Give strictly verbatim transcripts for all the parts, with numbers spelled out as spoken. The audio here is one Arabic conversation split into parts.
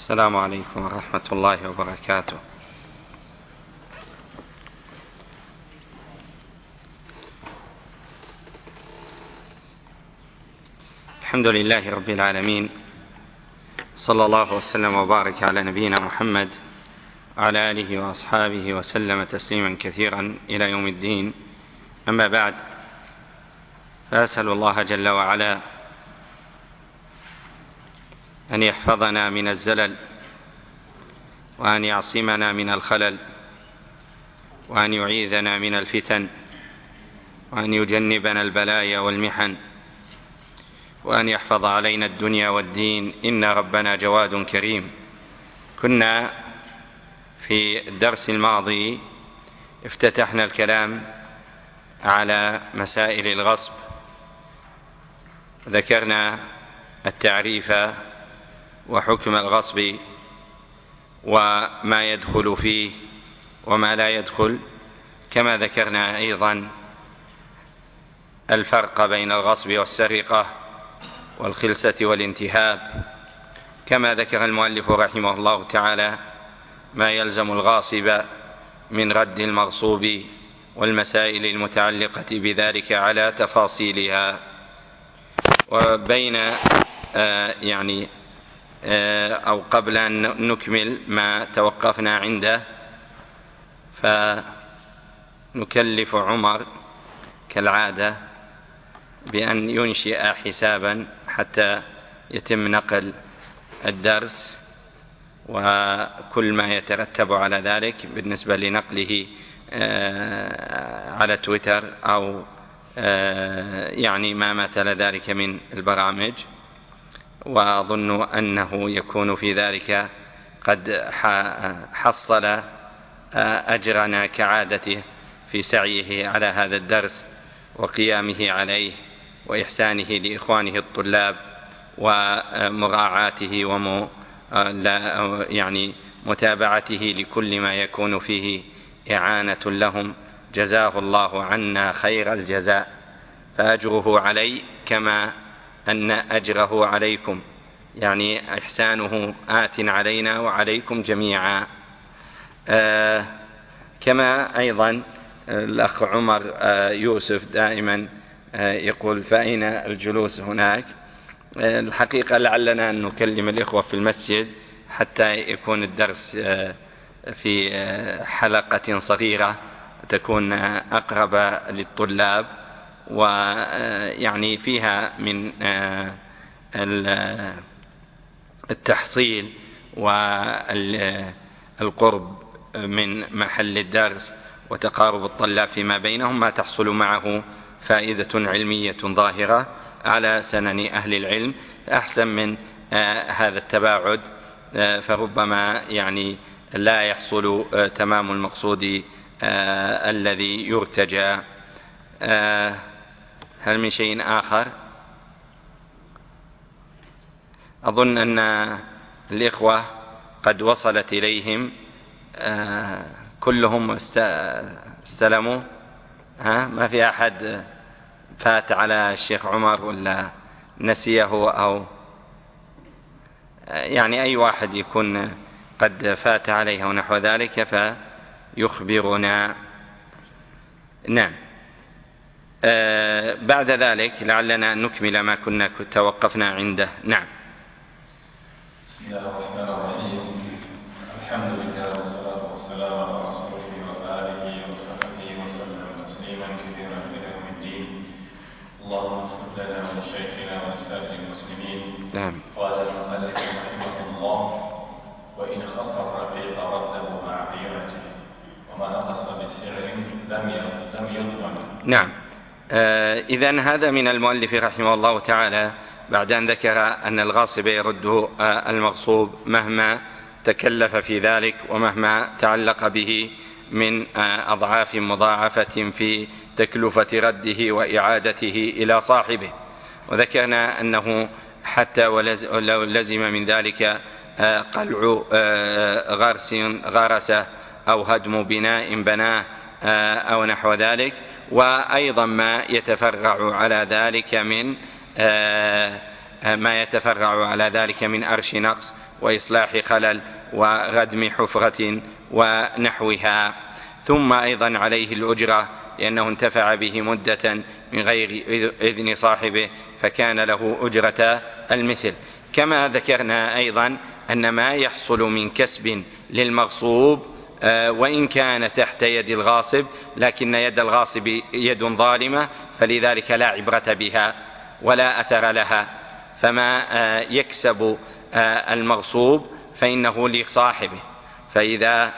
السلام عليكم ورحمة الله وبركاته. الحمد لله رب العالمين، صلى الله وسلم وبارك على نبينا محمد وعلى آله وأصحابه وسلم تسليما كثيرا إلى يوم الدين. أما بعد، فأسأل الله جل وعلا أن يحفظنا من الزلل، وأن يعصمنا من الخلل، وأن يعيذنا من الفتن، وأن يجنبنا البلايا والمحن، وأن يحفظ علينا الدنيا والدين، إن ربنا جواد كريم. كنا في الدرس الماضي افتتحنا الكلام على مسائل الغصب، ذكرنا التعريف وحكم الغصب وما يدخل فيه وما لا يدخل، كما ذكرنا أيضا الفرق بين الغصب والسرقة والخلسة والانتهاب، كما ذكر المؤلف رحمه الله تعالى ما يلزم الغاصب من رد المغصوب والمسائل المتعلقة بذلك على تفاصيلها. وبين آه يعني آه أو قبل أن نكمل ما توقفنا عنده، فنكلف عمر كالعادة بأن ينشئ حسابا حتى يتم نقل الدرس، وكل ما يترتب على ذلك بالنسبة لنقله على تويتر أو يعني ما مثل ذلك من البرامج. وأظن أنه يكون في ذلك قد حصل أجرنا كعادته في سعيه على هذا الدرس وقيامه عليه وإحسانه لإخوانه الطلاب ومراعاته وم يعني متابعته لكل ما يكون فيه إعانة لهم. جزاه الله عنا خير الجزاء، فأجره علي كما أن أجره عليكم، يعني إحسانه آت علينا وعليكم جميعا. آه كما أيضا الأخ عمر آه يوسف دائما آه يقول فأين الجلوس هناك. آه الحقيقة لعلنا أن نكلم الإخوة في المسجد حتى يكون الدرس آه في آه حلقة صغيرة تكون آه أقرب للطلاب، ويعني فيها من آه التحصيل والقرب من محل الدرس وتقارب الطلاب فيما بينهم ما تحصل معه فائدة علمية ظاهرة على سنن أهل العلم، أحسن من آه هذا التباعد. آه فربما يعني لا يحصل آه تمام المقصود آه الذي يرتجى. آه هل من شيء آخر؟ أظن أن الإخوة قد وصلت إليهم آه كلهم استلموا. ها ما في أحد فات على الشيخ عمر ولا نسيه، أو يعني أي واحد يكون قد فات عليه ونحو ذلك فيخبرنا. نعم. آه بعد ذلك لعلنا نكمل ما كنا توقفنا عنده. نعم. بسم الله الرحمن الرحيم. الحمد لله والصلاة والسلام على رسوله وآله وصحبه وسلم تسليما كثيرا إلى يوم الدين. اللهم اغفر لنا ولشيخنا ولسائر المسلمين. نعم. قال المؤلف رحمه الله: وإن خص الرقيق رده مع قيمته وما نقص بسعر لم لم يضمن. نعم. آه إذن هذا من المؤلف رحمه الله تعالى بعد أن ذكر أن الغاصب يرد آه المغصوب مهما تكلف في ذلك ومهما تعلق به من آه أضعاف مضاعفة في تكلفة رده وإعادته إلى صاحبه. وذكرنا أنه حتى ولو لزم من ذلك آه قلع آه غرس غرسه أو هدم بناء بناه آه أو نحو ذلك، وأيضا ما يتفرع على ذلك من آه ما يتفرع على ذلك من أرش نقص وإصلاح خلل وردم حفرة ونحوها. ثم أيضا عليه الأجرة لأنه انتفع به مدة من غير إذن صاحبه فكان له أجرة المثل. كما ذكرنا أيضا أن ما يحصل من كسب للمغصوب وإن كان تحت يد الغاصب لكن يد الغاصب يد ظالمة فلذلك لا عبرة بها ولا أثر لها، فما يكسب المغصوب فإنه لصاحبه. فإذا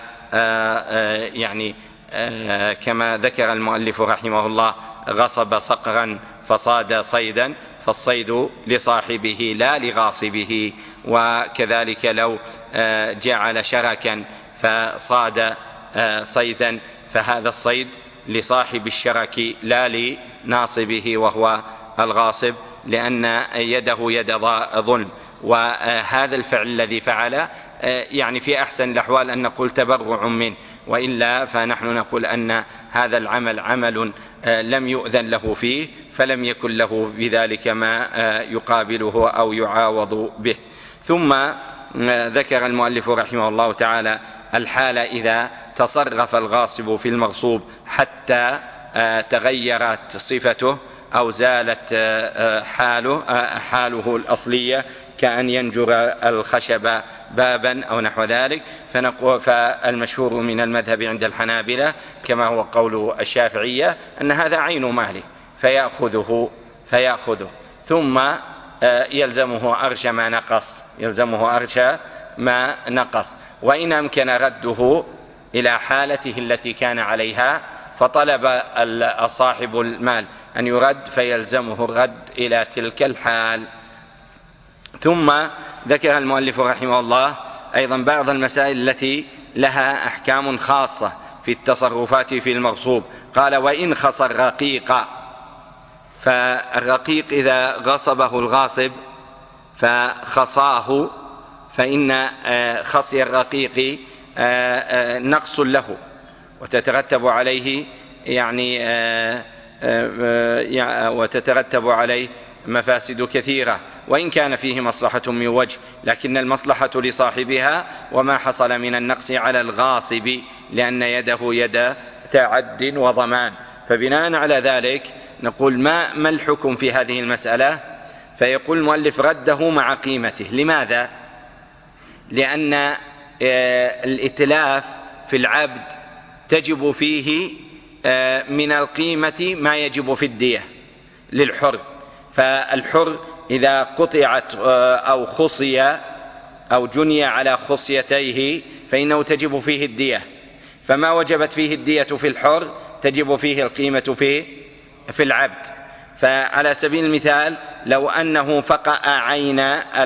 يعني كما ذكر المؤلف رحمه الله غصب صقرا فصاد صيدا فالصيد لصاحبه لا لغاصبه. وكذلك لو جعل شركا فصاد صيدا فهذا الصيد لصاحب الشرك لا لناصبه وهو الغاصب، لأن يده يد ظلم. وهذا الفعل الذي فعل يعني في أحسن الأحوال أن نقول تبرع منه، وإلا فنحن نقول أن هذا العمل عمل لم يؤذن له فيه فلم يكن له بذلك ما يقابله أو يعاوض به. ثم ذكر المؤلف رحمه الله تعالى الحال إذا تصرف الغاصب في المغصوب حتى تغيرت صفته أو زالت حاله, حاله الأصلية كأن ينجر الخشب بابا أو نحو ذلك. فنقول فالمشهور من المذهب عند الحنابلة كما هو قول الشافعية أن هذا عين ماله فيأخذه, فيأخذه ثم يلزمه أرش ما نقص يلزمه أرش ما نقص وإن أمكن رده إلى حالته التي كان عليها فطلب صاحب المال أن يرد فيلزمه الرد إلى تلك الحال. ثم ذكر المؤلف رحمه الله أيضا بعض المسائل التي لها أحكام خاصة في التصرفات في المغصوب. قال وإن خص الرقيق، فالرقيق إذا غصبه الغاصب فخصاه فإن خصي الرقيق نقص له وتترتب عليه يعني وتترتب عليه مفاسد كثيرة وإن كان فيه مصلحة من وجه، لكن المصلحة لصاحبها وما حصل من النقص على الغاصب لأن يده يد تعد وضمان. فبناء على ذلك نقول ما, ما الحكم في هذه المسألة؟ فيقول المؤلف رده مع قيمته. لماذا؟ لأن الإتلاف في العبد تجب فيه من القيمة ما يجب في الدية للحر، فالحر إذا قطعت أو خصي أو جني على خصيتيه فإنه تجب فيه الدية، فما وجبت فيه الدية في الحر تجب فيه القيمة في في العبد. فعلى سبيل المثال لو أنه فقأ عين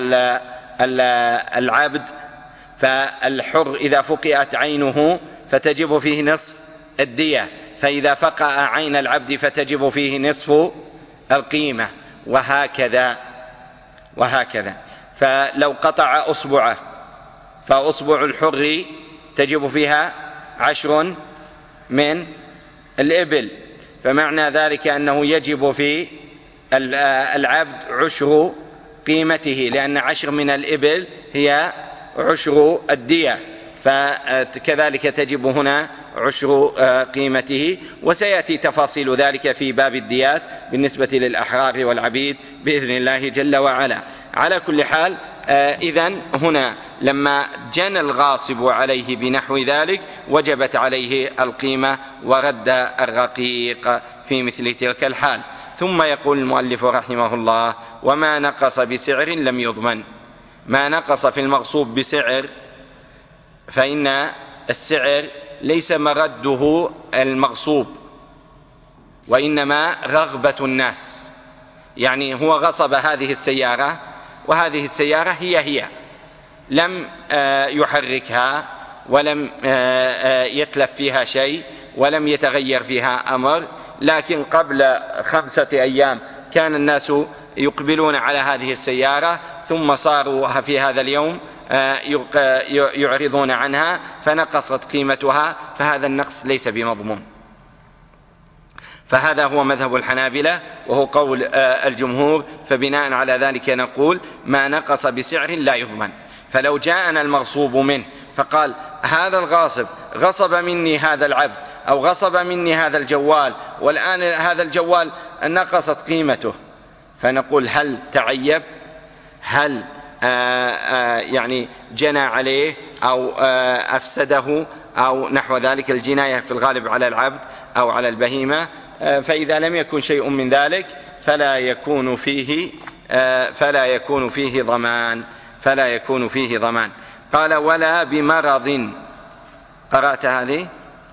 العبد فالحر إذا فقئت عينه فتجب فيه نصف الدية، فإذا فقأ عين العبد فتجب فيه نصف القيمة، وهكذا وهكذا. فلو قطع أصبعه فأصبع الحر تجب فيها عشر من الإبل، فمعنى ذلك أنه يجب في العبد عشر قيمته، لأن عشر من الإبل هي عشر الدية، فكذلك تجب هنا عشر قيمته. وسيأتي تفاصيل ذلك في باب الديات بالنسبة للأحرار والعبيد بإذن الله جل وعلا. على كل حال إذن هنا لما جنى الغاصب عليه بنحو ذلك وجبت عليه القيمة ورد الرقيق في مثل تلك الحال. ثم يقول المؤلف رحمه الله وما نقص بسعر لم يضمن. ما نقص في المغصوب بسعر فإن السعر ليس مرده المغصوب وإنما رغبة الناس، يعني هو غصب هذه السيارة وهذه السيارة هي هي لم يحركها ولم يتلف فيها شيء ولم يتغير فيها أمر، لكن قبل خمسة أيام كان الناس يقبلون على هذه السيارة ثم صاروا في هذا اليوم يعرضون عنها فنقصت قيمتها، فهذا النقص ليس بمضمون. فهذا هو مذهب الحنابلة وهو قول الجمهور. فبناء على ذلك نقول ما نقص بسعر لا يضمن. فلو جاءنا المغصوب منه فقال هذا الغاصب غصب مني هذا العبد أو غصب مني هذا الجوال، والآن هذا الجوال نقصت قيمته، فنقول هل تعيب؟ هل آآ آآ يعني جنى عليه أو أفسده أو نحو ذلك؟ الجناية في الغالب على العبد أو على البهيمة. فإذا لم يكن شيء من ذلك فلا يكون فيه فلا يكون فيه ضمان فلا يكون فيه ضمان. قال ولا بمرض. قرأت هذه؟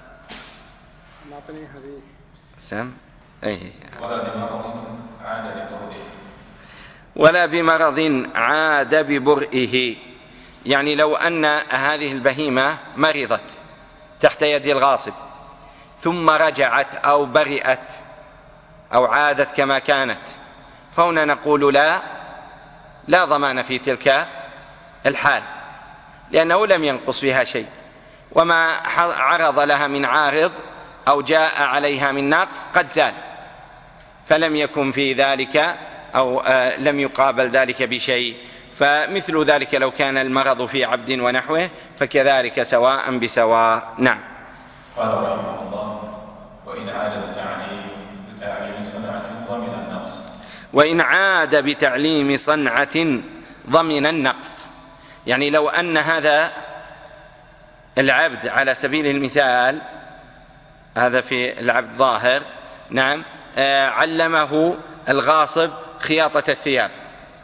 سم أي ولا بمرض عاد ببرئه. ولا بمرض عاد ببرئه، يعني لو أن هذه البهيمة مرضت تحت يد الغاصب ثم رجعت أو برئت أو عادت كما كانت، فهنا نقول لا لا ضمان في تلك الحال، لأنه لم ينقص فيها شيء، وما عرض لها من عارض أو جاء عليها من نقص قد زال، فلم يكن في ذلك أو لم يقابل ذلك بشيء. فمثل ذلك لو كان المرض في عبد ونحوه فكذلك سواء بسواء. نعم. قال رحمه الله وإن عاد بتعليم بتعليم صنعة ضمن النقص. وإن عاد بتعليم صنعة ضمن النقص، يعني لو أن هذا العبد على سبيل المثال، هذا في العبد ظاهر، نعم، علمه الغاصب خياطة الثياب،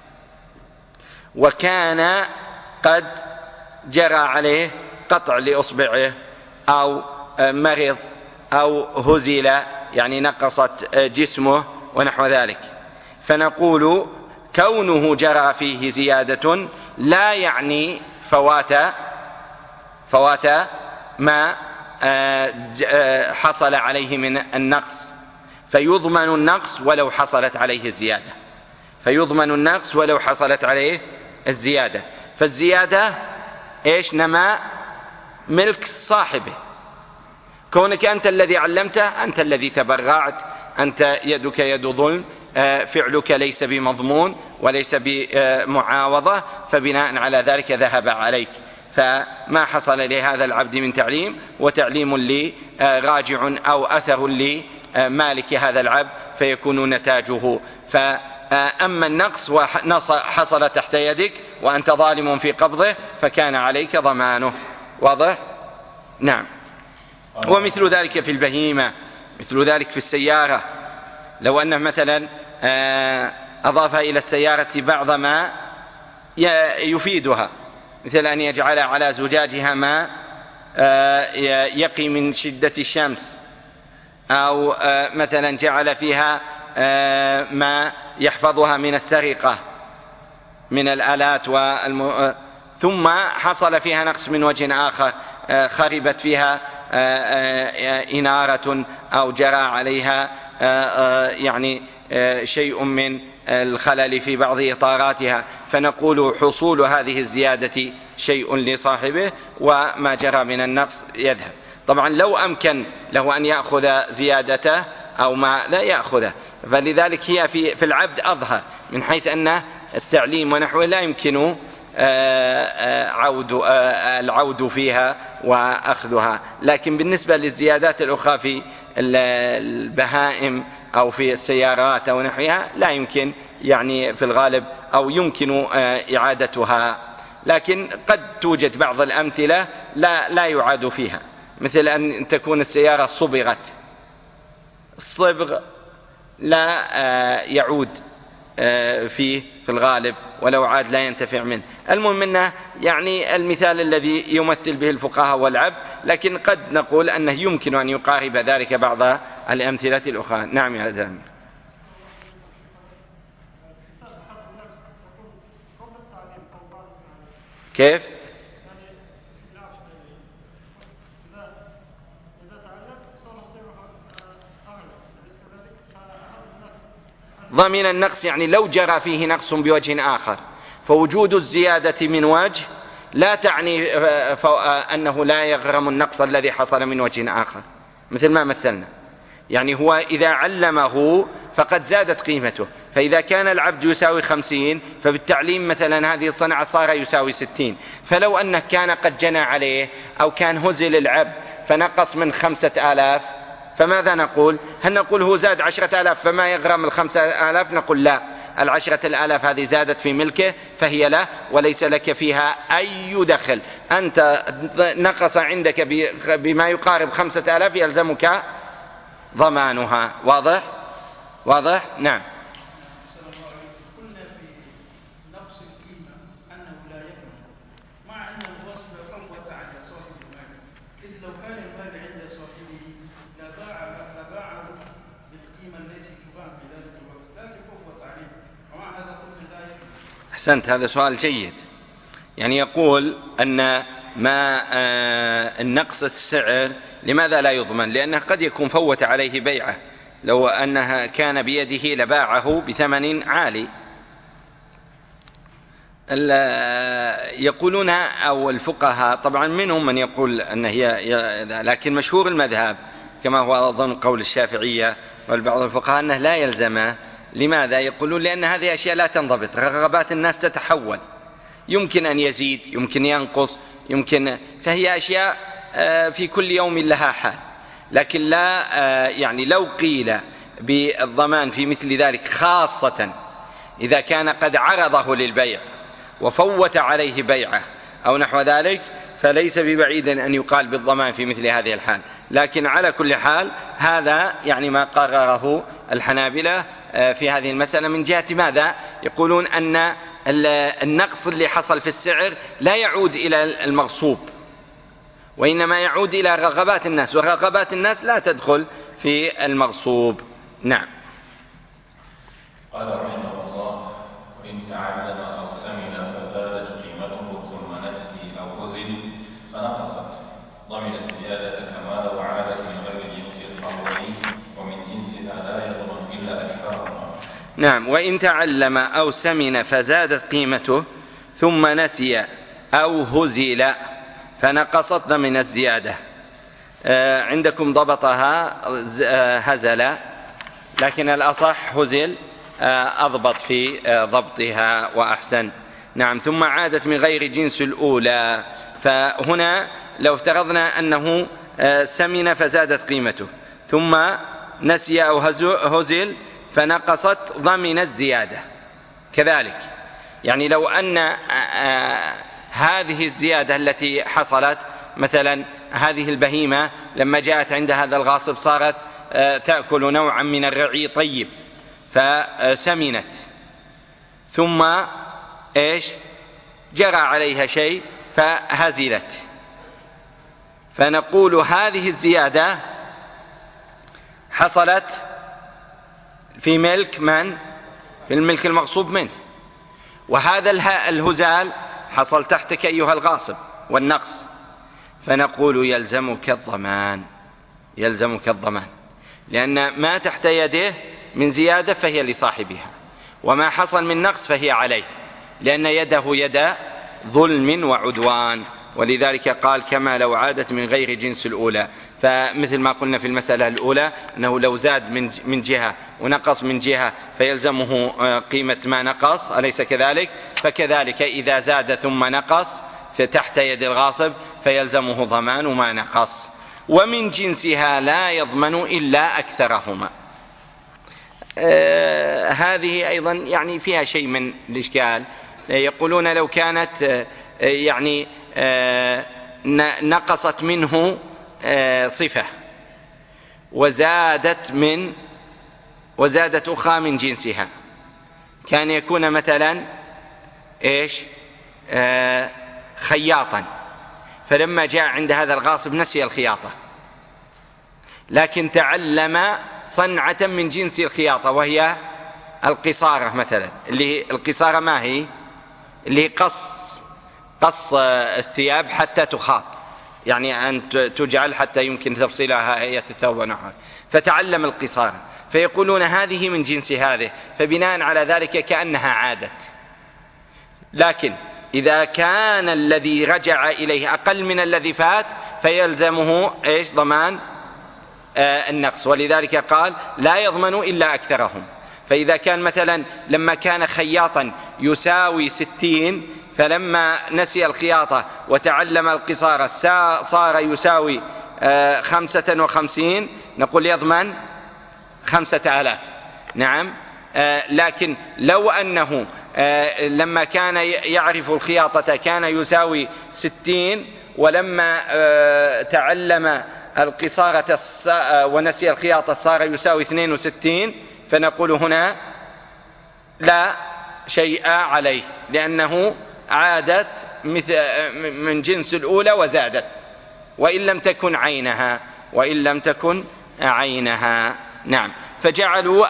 وكان قد جرى عليه قطع لإصبعه أو مرض أو هزل، يعني نقصت جسمه ونحو ذلك، فنقول كونه جرى فيه زيادة لا يعني فوات فوات ما حصل عليه من النقص، فيضمن النقص ولو حصلت عليه الزيادة فيضمن النقص ولو حصلت عليه الزيادة. فالزيادة إيش؟ نما ملك صاحبه، كونك أنت الذي علمته، أنت الذي تبرعت، أنت يدك يد ظلم، فعلك ليس بمضمون وليس بمعاوضة، فبناء على ذلك ذهب عليك. فما حصل لهذا العبد من تعليم وتعليم لي راجع أو أثر لمالك هذا العبد فيكون نتاجه. فأما النقص وحصل تحت يدك وأنت ظالم في قبضه فكان عليك ضمانه. واضح؟ نعم. ومثل ذلك في البهيمة، مثل ذلك في السيارة، لو أنه مثلا أضاف إلى السيارة بعض ما يفيدها، مثل أن يجعل على زجاجها ما يقي من شدة الشمس، أو مثلا جعل فيها ما يحفظها من السرقة من الآلات والم... ثم حصل فيها نقص من وجه آخر، خربت فيها إنارة أو جرى عليها يعني شيء من الخلل في بعض إطاراتها، فنقول حصول هذه الزيادة شيء لصاحبه وما جرى من النقص يذهب. طبعا لو أمكن له أن يأخذ زيادته أو ما لا يأخذه، فلذلك هي في, في العبد أظهر من حيث أن التعليم ونحوه لا يمكن عود العود فيها وأخذها، لكن بالنسبة للزيادات الأخرى في البهائم أو في السيارات أو نحوها لا يمكن، يعني في الغالب أو يمكن إعادتها، لكن قد توجد بعض الأمثلة لا لا يعاد فيها، مثل أن تكون السيارة صبغت، الصبغ لا يعود فيه في الغالب، ولو عاد لا ينتفع منه. المهم أنه يعني المثال الذي يمثل به الفقهاء والعبد، لكن قد نقول أنه يمكن أن يقارب ذلك بعض الأمثلة الأخرى. نعم يا زلمة. كيف؟ ضمن النقص يعني لو جرى فيه نقص بوجه آخر، فوجود الزيادة من وجه لا تعني أنه لا يغرم النقص الذي حصل من وجه آخر، مثل ما مثلنا. يعني هو إذا علمه فقد زادت قيمته، فإذا كان العبد يساوي خمسين فبالتعليم مثلا هذه الصنعة صار يساوي ستين. فلو أنه كان قد جنى عليه أو كان هزل العبد فنقص من خمسة آلاف فماذا نقول؟ هل نقول هو زاد عشرة آلاف فما يغرم الخمسة آلاف؟ نقول لا، العشرة الآلاف هذه زادت في ملكه فهي له وليس لك فيها أي دخل. أنت نقص عندك بما يقارب خمسة آلاف يلزمك ضمانها. واضح؟ واضح؟ نعم. قلنا في نقص القيمة أنه لا يضمن، مع أن الوصف فوت على صاحب المال، إذ لو كان المال عند صاحبه لباعه بالقيمة التي تباع في ذلك الوقت، لكن فوت عليه، ومع هذا قلنا لا يضمن. أحسنت، هذا سؤال جيد. يعني يقول أن ما آه النقص السعر لماذا لا يضمن؟ لأنه قد يكون فوت عليه بيعه، لو أنها كان بيده لباعه بثمن عالي. يقولون أو الفقهاء طبعا منهم من يقول أن هي، لكن مشهور المذهب كما هو أظن قول الشافعية والبعض الفقهاء أنه لا يلزمه. لماذا؟ يقولون لأن هذه أشياء لا تنضبط، رغبات الناس تتحول، يمكن أن يزيد يمكن ينقص يمكن، فهي أشياء في كل يوم لها حال. لكن لا يعني لو قيل بالضمان في مثل ذلك، خاصة إذا كان قد عرضه للبيع وفوت عليه بيعه أو نحو ذلك، فليس ببعيد أن يقال بالضمان في مثل هذه الحال. لكن على كل حال هذا يعني ما قرره الحنابلة في هذه المسألة. من جهة ماذا؟ يقولون أن النقص اللي حصل في السعر لا يعود إلى المغصوب، وإنما يعود إلى رغبات الناس، ورغبات الناس لا تدخل في المغصوب. نعم. قال رحمه الله: وإن تعلم أو سمن فزادت قيمته ثم نسي أو هزل فنقصت، ضمن الزيادة كما لو عادت من غير جنس الأولين، ومن جنسها لا يضمن إلا أكثرها. نعم. وإن تعلم أو سمن فزادت قيمته ثم نسي أو هزل فنقصت ضمن الزيادة. آه عندكم ضبطها آه هزل، لكن الأصح هزل آه أضبط في آه ضبطها وأحسن. نعم. ثم عادت من غير جنس الأولى، فهنا لو افترضنا أنه آه سمن فزادت قيمته ثم نسي أو هزل فنقصت ضمن الزيادة كذلك. يعني لو أن آه هذه الزيادة التي حصلت، مثلا هذه البهيمة لما جاءت عند هذا الغاصب صارت تأكل نوعا من الرعي طيب فسمنت، ثم إيش جرى عليها شيء فهزلت، فنقول هذه الزيادة حصلت في ملك من؟ في الملك المغصوب منه، وهذا الهزال حصل تحتك أيها الغاصب والنقص، فنقول يلزمك الضمان، يلزمك الضمان، لأن ما تحت يده من زيادة فهي لصاحبها، وما حصل من نقص فهي عليه، لأن يده يد ظلم وعدوان. ولذلك قال كما لو عادت من غير جنس الأولى. فمثل ما قلنا في المسألة الأولى أنه لو زاد من جهة ونقص من جهة فيلزمه قيمة ما نقص، أليس كذلك؟ فكذلك إذا زاد ثم نقص فتحت يد الغاصب فيلزمه ضمان ما نقص. ومن جنسها لا يضمن إلا أكثرهما. آه هذه أيضا يعني فيها شيء من الإشكال. يقولون لو كانت آه يعني آه نقصت منه آه صفة وزادت من وزادت أخرى من جنسها، كان يكون مثلا إيش آه خياطا، فلما جاء عند هذا الغاصب نسي الخياطة، لكن تعلم صنعة من جنس الخياطة وهي القصارة مثلا. اللي القصارة ما هي؟ اللي قص قص الثياب حتى تخاط، يعني أن تجعل حتى يمكن تفصيلها هيئة الثوب ونحوه، فتعلم القصارة، فيقولون هذه من جنس هذه، فبناء على ذلك كأنها عادت. لكن إذا كان الذي رجع إليه أقل من الذي فات فيلزمه إيش ضمان آه النقص، ولذلك قال لا يضمن إلا أكثرهم. فإذا كان مثلا لما كان خياطا يساوي ستين، فلما نسي الخياطة وتعلم القصارى صار يساوي خمسة وخمسين، نقول يضمن خمسة آلاف. نعم. لكن لو أنه لما كان يعرف الخياطة كان يساوي ستين، ولما تعلم القصارة ونسي الخياطة صار يساوي اثنين وستين، فنقول هنا لا شيء عليه، لأنه عادت من جنس الأولى وزادت، وإن لم تكن عينها وإن لم تكن عينها. نعم. فجعلوا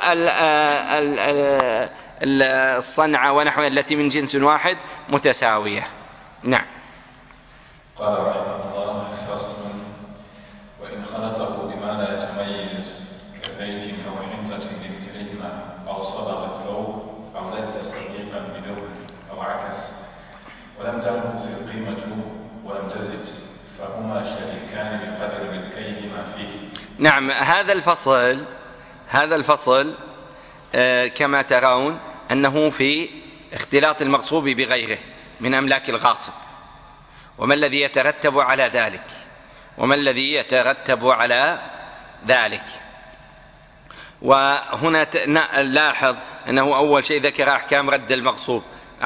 الصنعة ونحوها التي من جنس واحد متساوية. نعم. قال رحمه الله: فصل: وإن خلطه بما لا يتميز كزيت أو حنطة بمثلهما، أو صبغ الثوب، أو لد صديقا بدر، أو عكس، ولم تنقص قيمته ولم تزد، فهما شريكان بقدر ملكيه ما فيه. نعم. هذا الفصل هذا الفصل آه كما ترون أنه في اختلاط المغصوب بغيره من أملاك الغاصب، وما الذي يترتب على ذلك وما الذي يترتب على ذلك. وهنا نلاحظ أنه أول شيء ذكر أحكام رد المغصوب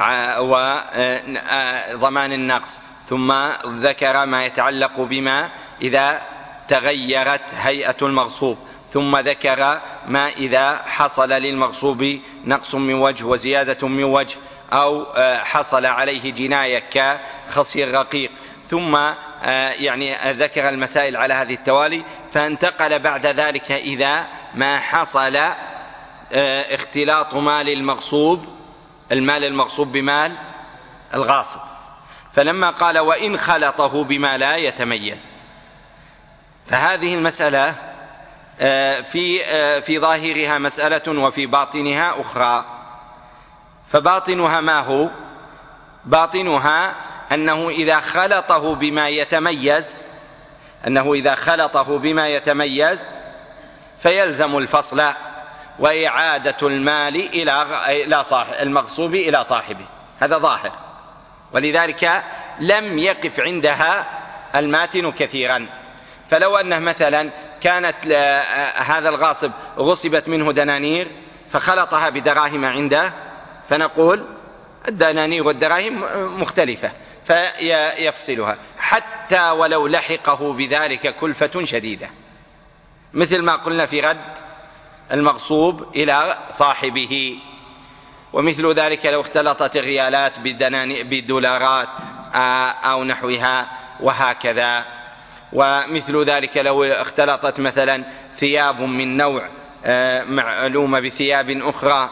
وضمان النقص، ثم ذكر ما يتعلق بما إذا تغيرت هيئة المغصوب، ثم ذكر ما إذا حصل للمغصوب نقص من وجه وزيادة من وجه، أو حصل عليه جناية كخصي الرقيق، ثم يعني ذكر المسائل على هذه التوالي، فانتقل بعد ذلك إذا ما حصل اختلاط مال المغصوب المال المغصوب بمال الغاصب. فلما قال: وإن خلطه بما لا يتميز، فهذه المسألة في في ظاهرها مسألة وفي باطنها أخرى. فباطنها ما هو؟ باطنها أنه إذا خلطه بما يتميز أنه إذا خلطه بما يتميز فيلزم الفصل وإعادة المال إلى صاحب المغصوب إلى صاحبه. هذا ظاهر، ولذلك لم يقف عندها الماتن كثيرا. فلو أنه مثلا كانت هذا الغاصب غصبت منه دنانير فخلطها بدراهم عنده، فنقول الدنانير والدراهم مختلفة فيفصلها، حتى ولو لحقه بذلك كلفة شديدة، مثل ما قلنا في رد المغصوب إلى صاحبه. ومثل ذلك لو اختلطت الريالات بالدولارات أو نحوها، وهكذا. ومثل ذلك لو اختلطت مثلا ثياب من نوع معلومة بثياب أخرى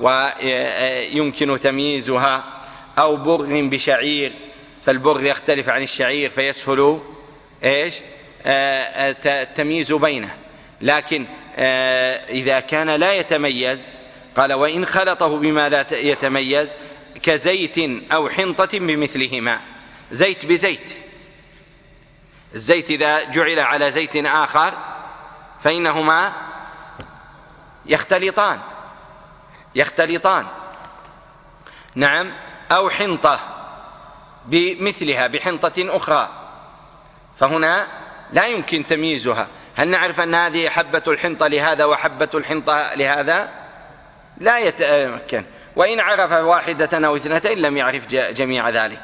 ويمكن تمييزها، أو بر بشعير، فالبر يختلف عن الشعير فيسهل إيش التمييز بينه. لكن إذا كان لا يتميز، قال: وإن خلطه بما لا يتميز كزيت أو حنطة بمثلهما. زيت بزيت، الزيت إذا جعل على زيت آخر فإنهما يختلطان يختلطان نعم. أو حنطة بمثلها بحنطة أخرى، فهنا لا يمكن تمييزها. هل نعرف أن هذه حبة الحنطة لهذا وحبة الحنطة لهذا؟ لا يتمكن. وإن عرف واحدة أو اثنتين لم يعرف جميع ذلك.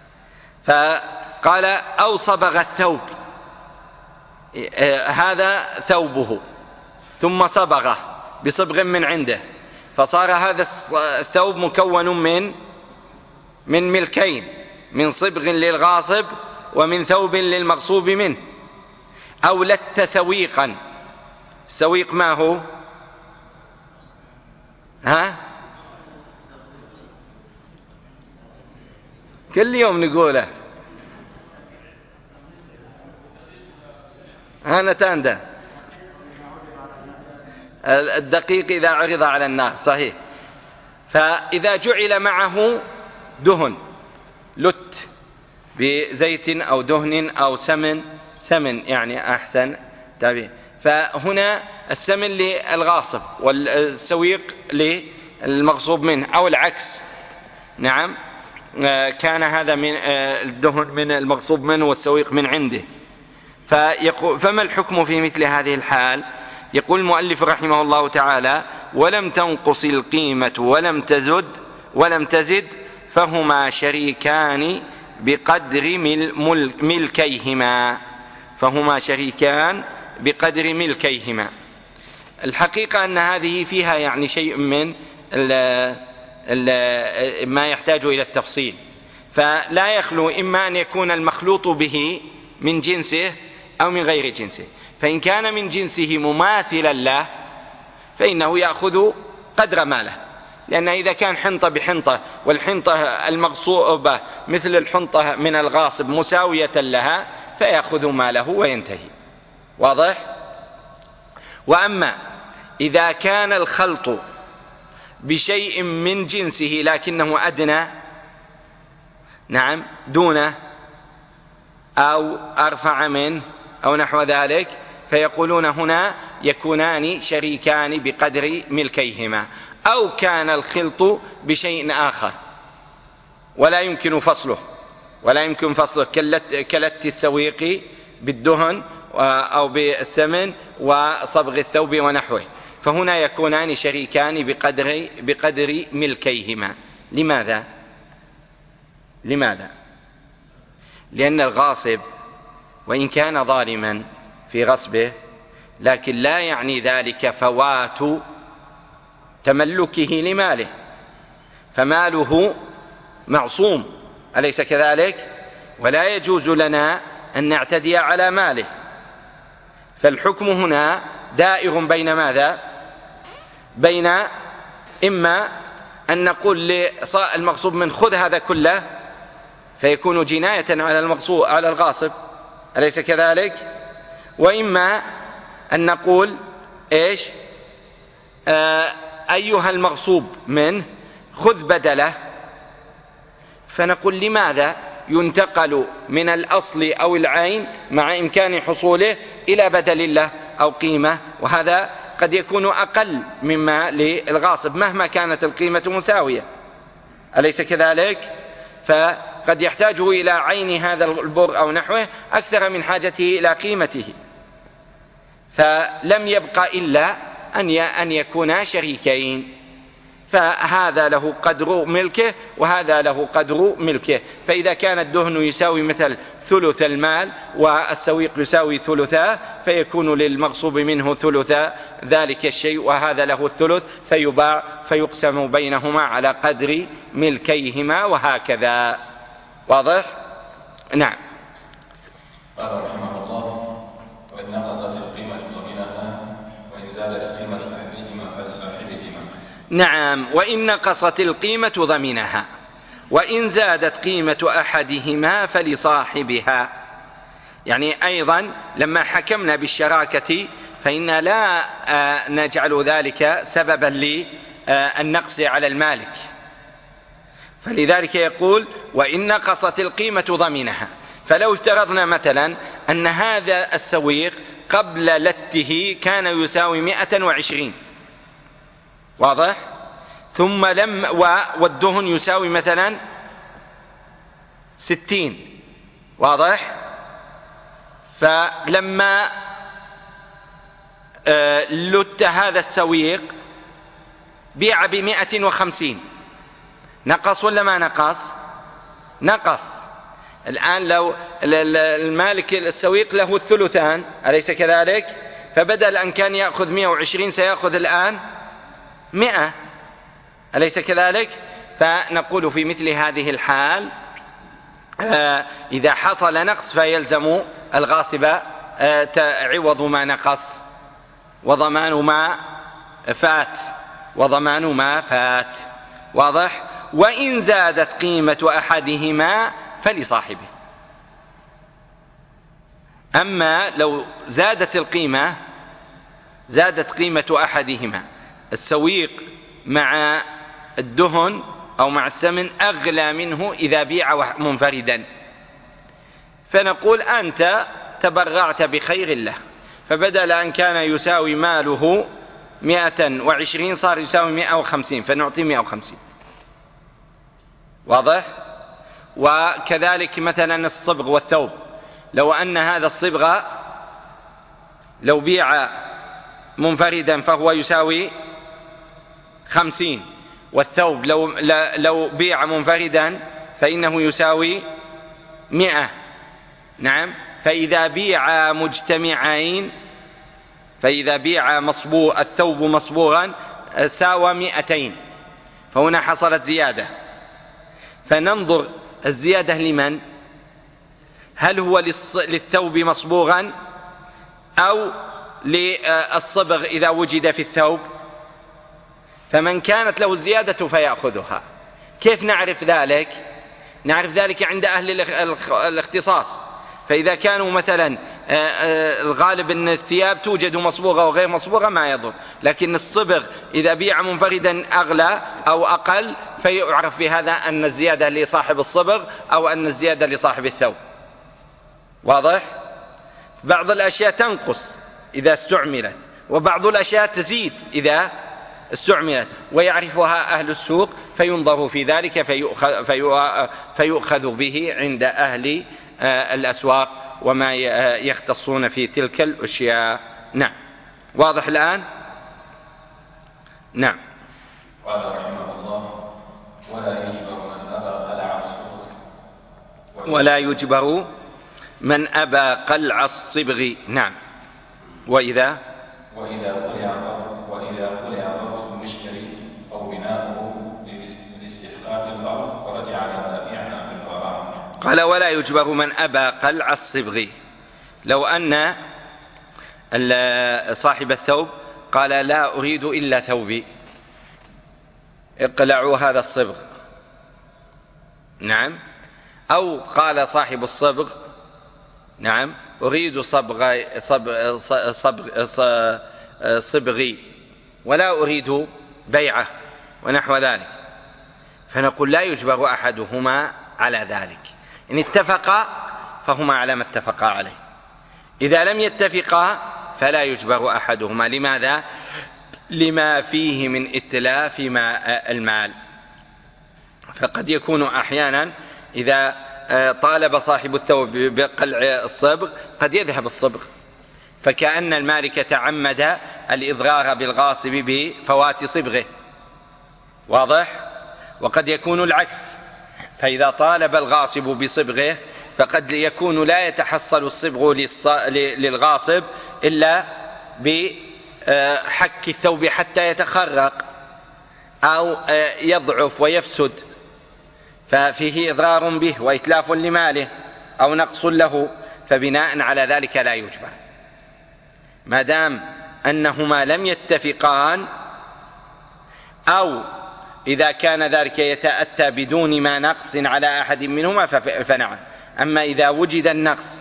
فقال: أو صبغ الثوب، هذا ثوبه ثم صبغه بصبغ من عنده، فصار هذا الثوب مكون من من ملكين، من صبغ للغاصب ومن ثوب للمغصوب منه. أو لت سويقا. السويق ما هو؟ ها؟ كل يوم نقوله. هنا تانده الدقيق إذا عرض على النار، صحيح. فإذا جعل معه دهن، لت بزيت أو دهن أو سمن، سمن يعني أحسن تابع، فهنا الثمن للغاصب والسويق للمغصوب منه، أو العكس. نعم، كان هذا من الدهن من المغصوب منه والسويق من عنده. فما الحكم في مثل هذه الحال؟ يقول المؤلف رحمه الله تعالى: ولم تنقص القيمة ولم تزد ولم تزد فهما شريكان بقدر ملكيهما فهما شريكان بقدر ملكيهما. الحقيقة أن هذه فيها يعني شيء من ال ال ما يحتاج إلى التفصيل، فلا يخلو إما أن يكون المخلوط به من جنسه أو من غير جنسه. فإن كان من جنسه مماثلا له فإنه يأخذ قدر ماله، لأن إذا كان حنطة بحنطة والحنطة المغصوبة مثل الحنطة من الغاصب مساوية لها فيأخذ ماله وينتهي. واضح؟ وأما إذا كان الخلط بشيء من جنسه لكنه أدنى، نعم، دونه أو أرفع منه أو نحو ذلك، فيقولون هنا يكونان شريكان بقدر ملكيهما. أو كان الخلط بشيء آخر ولا يمكن فصله ولا يمكن فصله كلت السويق بالدهن أو بالثمن وصبغ الثوب ونحوه، فهنا يكونان شريكان بقدر بقدر ملكيهما. لماذا؟ لماذا؟ لأن الغاصب وإن كان ظالما في غصبه لكن لا يعني ذلك فوات تملكه لماله، فماله معصوم، أليس كذلك؟ ولا يجوز لنا أن نعتدي على ماله. فالحكم هنا دائر بين ماذا؟ بين إما أن نقول للمغصوب من خذ هذا كله فيكون جناية على المغصوب على الغاصب، أليس كذلك؟ وإما أن نقول إيش؟ آه أيها المغصوب منه خذ بدله، فنقول لماذا ينتقل من الأصل أو العين مع إمكان حصوله إلى بدل الله أو قيمة، وهذا قد يكون أقل مما للغاصب مهما كانت القيمة مساوية، أليس كذلك؟ فقد يحتاج إلى عين هذا البر أو نحوه أكثر من حاجته إلى قيمته، فلم يبقى إلا أن يكونا شريكين، فهذا له قدر ملكه وهذا له قدر ملكه. فإذا كان الدهن يساوي مثل ثلث المال والسويق يساوي ثلثاه فيكون للمغصوب منه ثلث ذلك الشيء وهذا له الثلث، فيباع فيقسم بينهما على قدر ملكيهما وهكذا. واضح؟ نعم. قال رحمه الله: وإن نقصت القيمة ضمنها وإن زادت قيمة أحدهما فلصاحبهما. نعم، وإن نقصت القيمة ضمنها وإن زادت قيمة أحدهما فلصاحبها. يعني أيضا لما حكمنا بالشراكة فإن لا نجعل ذلك سببا للنقص على المالك، فلذلك يقول وإن نقصت القيمة ضمنها. فلو افترضنا مثلا أن هذا السويق قبل لته كان يساوي مئة وعشرين، واضح؟ ثم لم والدهن يساوي مثلا ستين، واضح؟ فلما لت هذا السويق بيع بمئة وخمسين، نقص ولا ما نقص؟ نقص. الآن لو المالك السويق له الثلثان، أليس كذلك؟ فبدل أن كان يأخذ مئة وعشرين سيأخذ الآن مئة، أليس كذلك؟ فنقول في مثل هذه الحال آه إذا حصل نقص فيلزم الغاصب آه عوض ما نقص وضمان ما فات وضمان ما فات. واضح؟ وإن زادت قيمة أحدهما فلصاحبه. أما لو زادت القيمة زادت قيمة أحدهما، السويق مع الدهن أو مع الثمن أغلى منه إذا بيع منفردا، فنقول أنت تبرعت بخير الله، فبدل أن كان يساوي ماله مئة وعشرين صار يساوي مئة وخمسين، فنعطيه مئة وخمسين. واضح؟ وكذلك مثلا الصبغ والثوب، لو أن هذا الصبغ لو بيع منفردا فهو يساوي خمسين، والثوب لو, لو بيع منفردا فإنه يساوي مئة. نعم. فإذا بيع مجتمعين، فإذا بيع مصبوغ الثوب مصبوغا ساوى مئتين، فهنا حصلت زيادة. فننظر الزيادة لمن؟ هل هو للثوب مصبوغا أو للصبغ إذا وجد في الثوب؟ فمن كانت له الزيادة فيأخذها. كيف نعرف ذلك؟ نعرف ذلك عند أهل الاختصاص. فإذا كانوا مثلا الغالب أن الثياب توجد مصبوغة وغير مصبوغة ما يضر، لكن الصبغ إذا بيع منفردا أغلى أو أقل فيعرف بهذا أن الزيادة لصاحب الصبغ أو أن الزيادة لصاحب الثوب. واضح؟ بعض الأشياء تنقص إذا استعملت، وبعض الأشياء تزيد إذا استعملت، ويعرفها أهل السوق فينظر في ذلك فيؤخذ, فيؤخذ به عند أهل الأسواق وما يختصون في تلك الأشياء. نعم. واضح الآن؟ نعم. قال رحمه الله: ولا يجبر من أبى قلع الصبغ ولا يجبر من أبى قلع الصبغ. نعم. وإذا وإذا قلع وإذا قلع ضرس المشتري أو بناؤه لاستحقاق الأرض ورجع على بائعنا بالغرام. قال: ولا يجبر من أبى قلع الصبغ. لو أن صاحب الثوب قال: لا أريد إلا ثوبي، اقلعوا هذا الصبغ. نعم. أو قال صاحب الصبغ: نعم أريد صبغ صبغ صبغ صبغي ولا أريد بيعه ونحو ذلك، فنقول لا يجبر أحدهما على ذلك. إن اتفقا فهما على ما اتفقا عليه، إذا لم يتفقا فلا يجبر أحدهما. لماذا؟ لما فيه من اتلاف ما المال. فقد يكون أحيانا إذا طالب صاحب الثوب بقلع الصبغ قد يذهب الصبغ، فكأن المالك تعمد الإضرار بالغاصب بفوات صبغه. واضح؟ وقد يكون العكس، فإذا طالب الغاصب بصبغه فقد يكون لا يتحصل الصبغ للغاصب إلا بحك الثوب حتى يتخرق أو يضعف ويفسد، ففيه إضرار به وإتلاف لماله أو نقص له، فبناء على ذلك لا يجبر ما دام أنهما لم يتفقان، أو إذا كان ذلك يتأتى بدون ما نقص على أحد منهما فنعم. أما إذا وجد النقص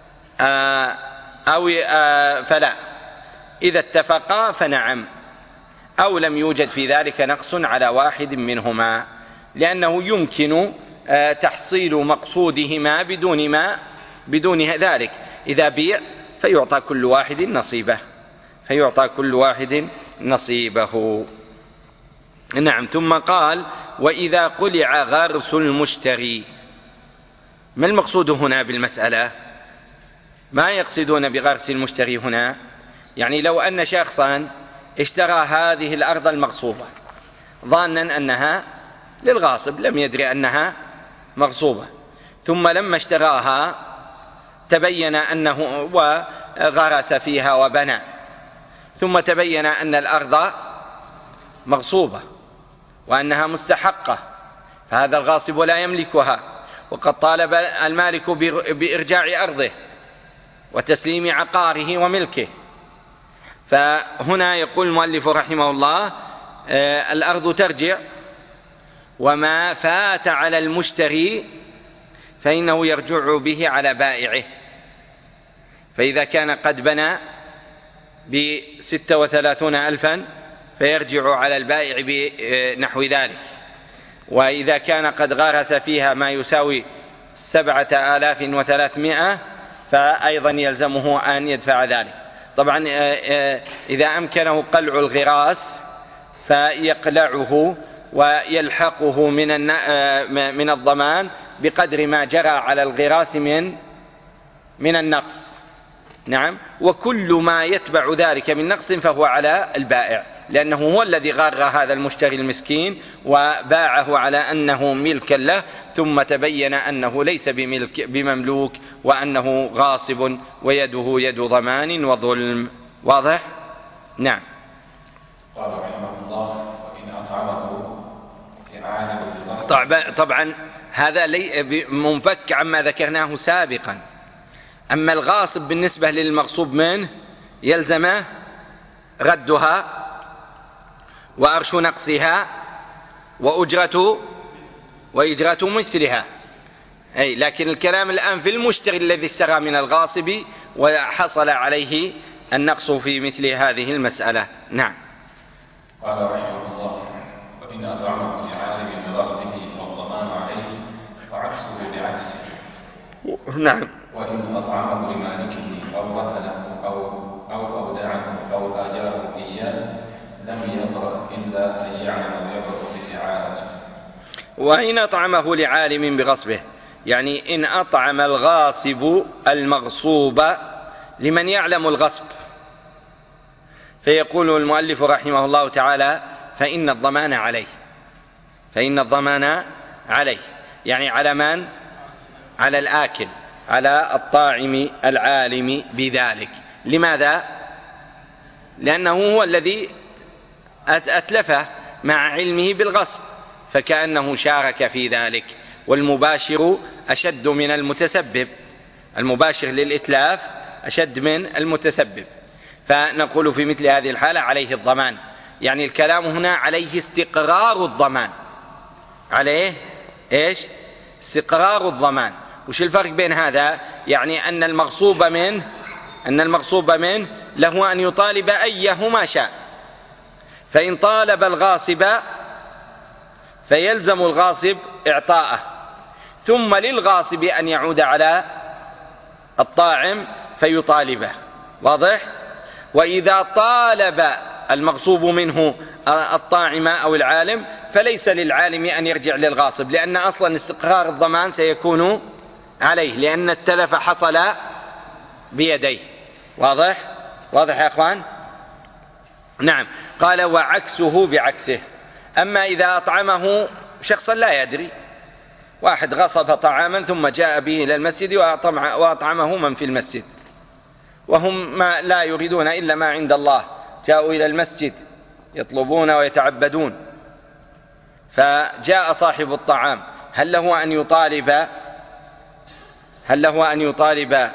أو فلا، إذا اتفقا فنعم، أو لم يوجد في ذلك نقص على واحد منهما، لأنه يمكن تحصيل مقصودهما بدون ما بدون ذلك. إذا بيع فيعطى كل واحد نصيبه فيعطى كل واحد نصيبه. نعم. ثم قال: وإذا قلع غرس المشتري. ما المقصود هنا بالمسألة؟ ما يقصدون بغرس المشتري هنا؟ يعني لو أن شخصا اشترى هذه الأرض المغصوبة ظانا أنها للغاصب، لم يدري أنها مغصوبة، ثم لما اشتراها تبين أنه وغرس فيها وبنى، ثم تبين أن الأرض مغصوبة وأنها مستحقة، فهذا الغاصب لا يملكها، وقد طالب المالك بإرجاع أرضه وتسليم عقاره وملكه. فهنا يقول المؤلف رحمه الله: الأرض ترجع، وما فات على المشتري فإنه يرجع به على بائعه. فإذا كان قد بنى بستة وثلاثون ألفا فيرجع على البائع بنحو ذلك، وإذا كان قد غرس فيها ما يساوي سبعة آلاف وثلاثمائة فأيضا يلزمه أن يدفع ذلك. طبعا إذا أمكنه قلع الغراس فيقلعه ويلحقه من من الضمان بقدر ما جرى على الغراس من من النقص. نعم. وكل ما يتبع ذلك من نقص فهو على البائع، لأنه هو الذي غر هذا المشتري المسكين وباعه على أنه ملكا له، ثم تبين أنه ليس بملك بمملوك وأنه غاصب ويده يد ضمان وظلم. واضح؟ نعم. قال رحمه الله: وإن أطعمه إعانة بالغصب. طبعا, طبعا هذا منفك عما ذكرناه سابقا. أما الغاصب بالنسبة للمغصوب منه يلزمه ردها وأرش نقصها وأجرة وإجرة مثلها. أي لكن الكلام الآن في المشتري الذي اشترى من الغاصب وحصل عليه النقص في مثل هذه المسألة. نعم. قال رحمه الله: وإن أطعمه لعالم بغصبه فالضمان عليه وعكسه بعكسه. نعم. وإن أطعمه لمالكه أو رهنه أو أو أودعه أو آجره إياه لم يبرأ إلا أن يعلم ويبرأ بإعانته. وإن أطعمه لعالم بغصبه، يعني إن أطعم الغاصب المغصوب لمن يعلم الغصب، فيقول المؤلف رحمه الله تعالى: فإن الضمان عليه. فإن الضمان عليه يعني على من؟ على الآكل، على الطاعم العالم بذلك. لماذا؟ لأنه هو الذي أتلفه مع علمه بالغصب، فكأنه شارك في ذلك، والمباشر أشد من المتسبب. المباشر للإتلاف أشد من المتسبب، فنقول في مثل هذه الحالة عليه الضمان. يعني الكلام هنا عليه استقرار الضمان. عليه إيش؟ استقرار الضمان. وش الفرق بين هذا؟ يعني أن المغصوب منه أن المغصوب منه له أن يطالب أيهما شاء، فإن طالب الغاصب فيلزم الغاصب إعطاءه، ثم للغاصب أن يعود على الطاعم فيطالبه. واضح؟ وإذا طالب المغصوب منه الطاعم أو العالم فليس للعالم أن يرجع للغاصب، لأن أصلا استقرار الضمان سيكون عليه، لأن التلف حصل بيديه. واضح؟ واضح يا أخوان؟ نعم. قال: وعكسه بعكسه. أما إذا أطعمه شخصا لا يدري، واحد غصب طعاما ثم جاء به إلى المسجد وأطعمه من في المسجد، وهم ما لا يريدون إلا ما عند الله، جاءوا إلى المسجد يطلبون ويتعبدون، فجاء صاحب الطعام، هل له أن يطالب هل له أن يطالب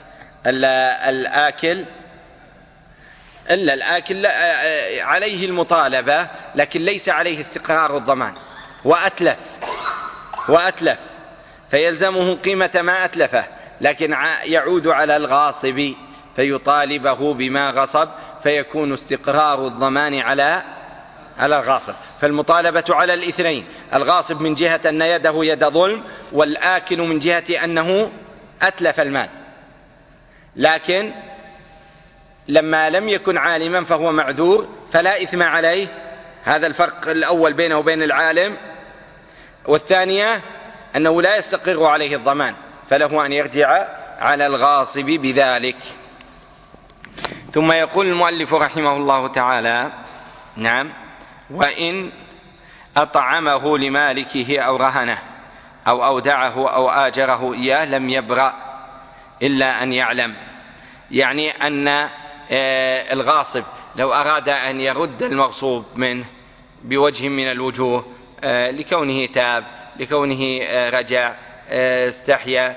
الآكل؟ إلا الآكل عليه المطالبة، لكن ليس عليه استقرار الضمان، وأتلف وأتلف فيلزمه قيمة ما أتلفه، لكن يعود على الغاصب فيطالبه بما غصب، فيكون استقرار الضمان على على الغاصب. فالمطالبة على الاثنين، الغاصب من جهة أن يده يد ظلم، والآكل من جهة أنه أتلف المال. لكن لما لم يكن عالما فهو معذور فلا إثم عليه. هذا الفرق الأول بينه وبين العالم. والثانية أنه لا يستقر عليه الضمان، فله أن يرجع على الغاصب بذلك. ثم يقول المؤلف رحمه الله تعالى: نعم. وإن أطعمه لمالكه أو رهنه أو أودعه أو آجره إياه لم يبرأ إلا أن يعلم. يعني أن الغاصب لو أراد أن يرد المغصوب منه بوجه من الوجوه، لكونه تاب، لكونه رجع، استحيا،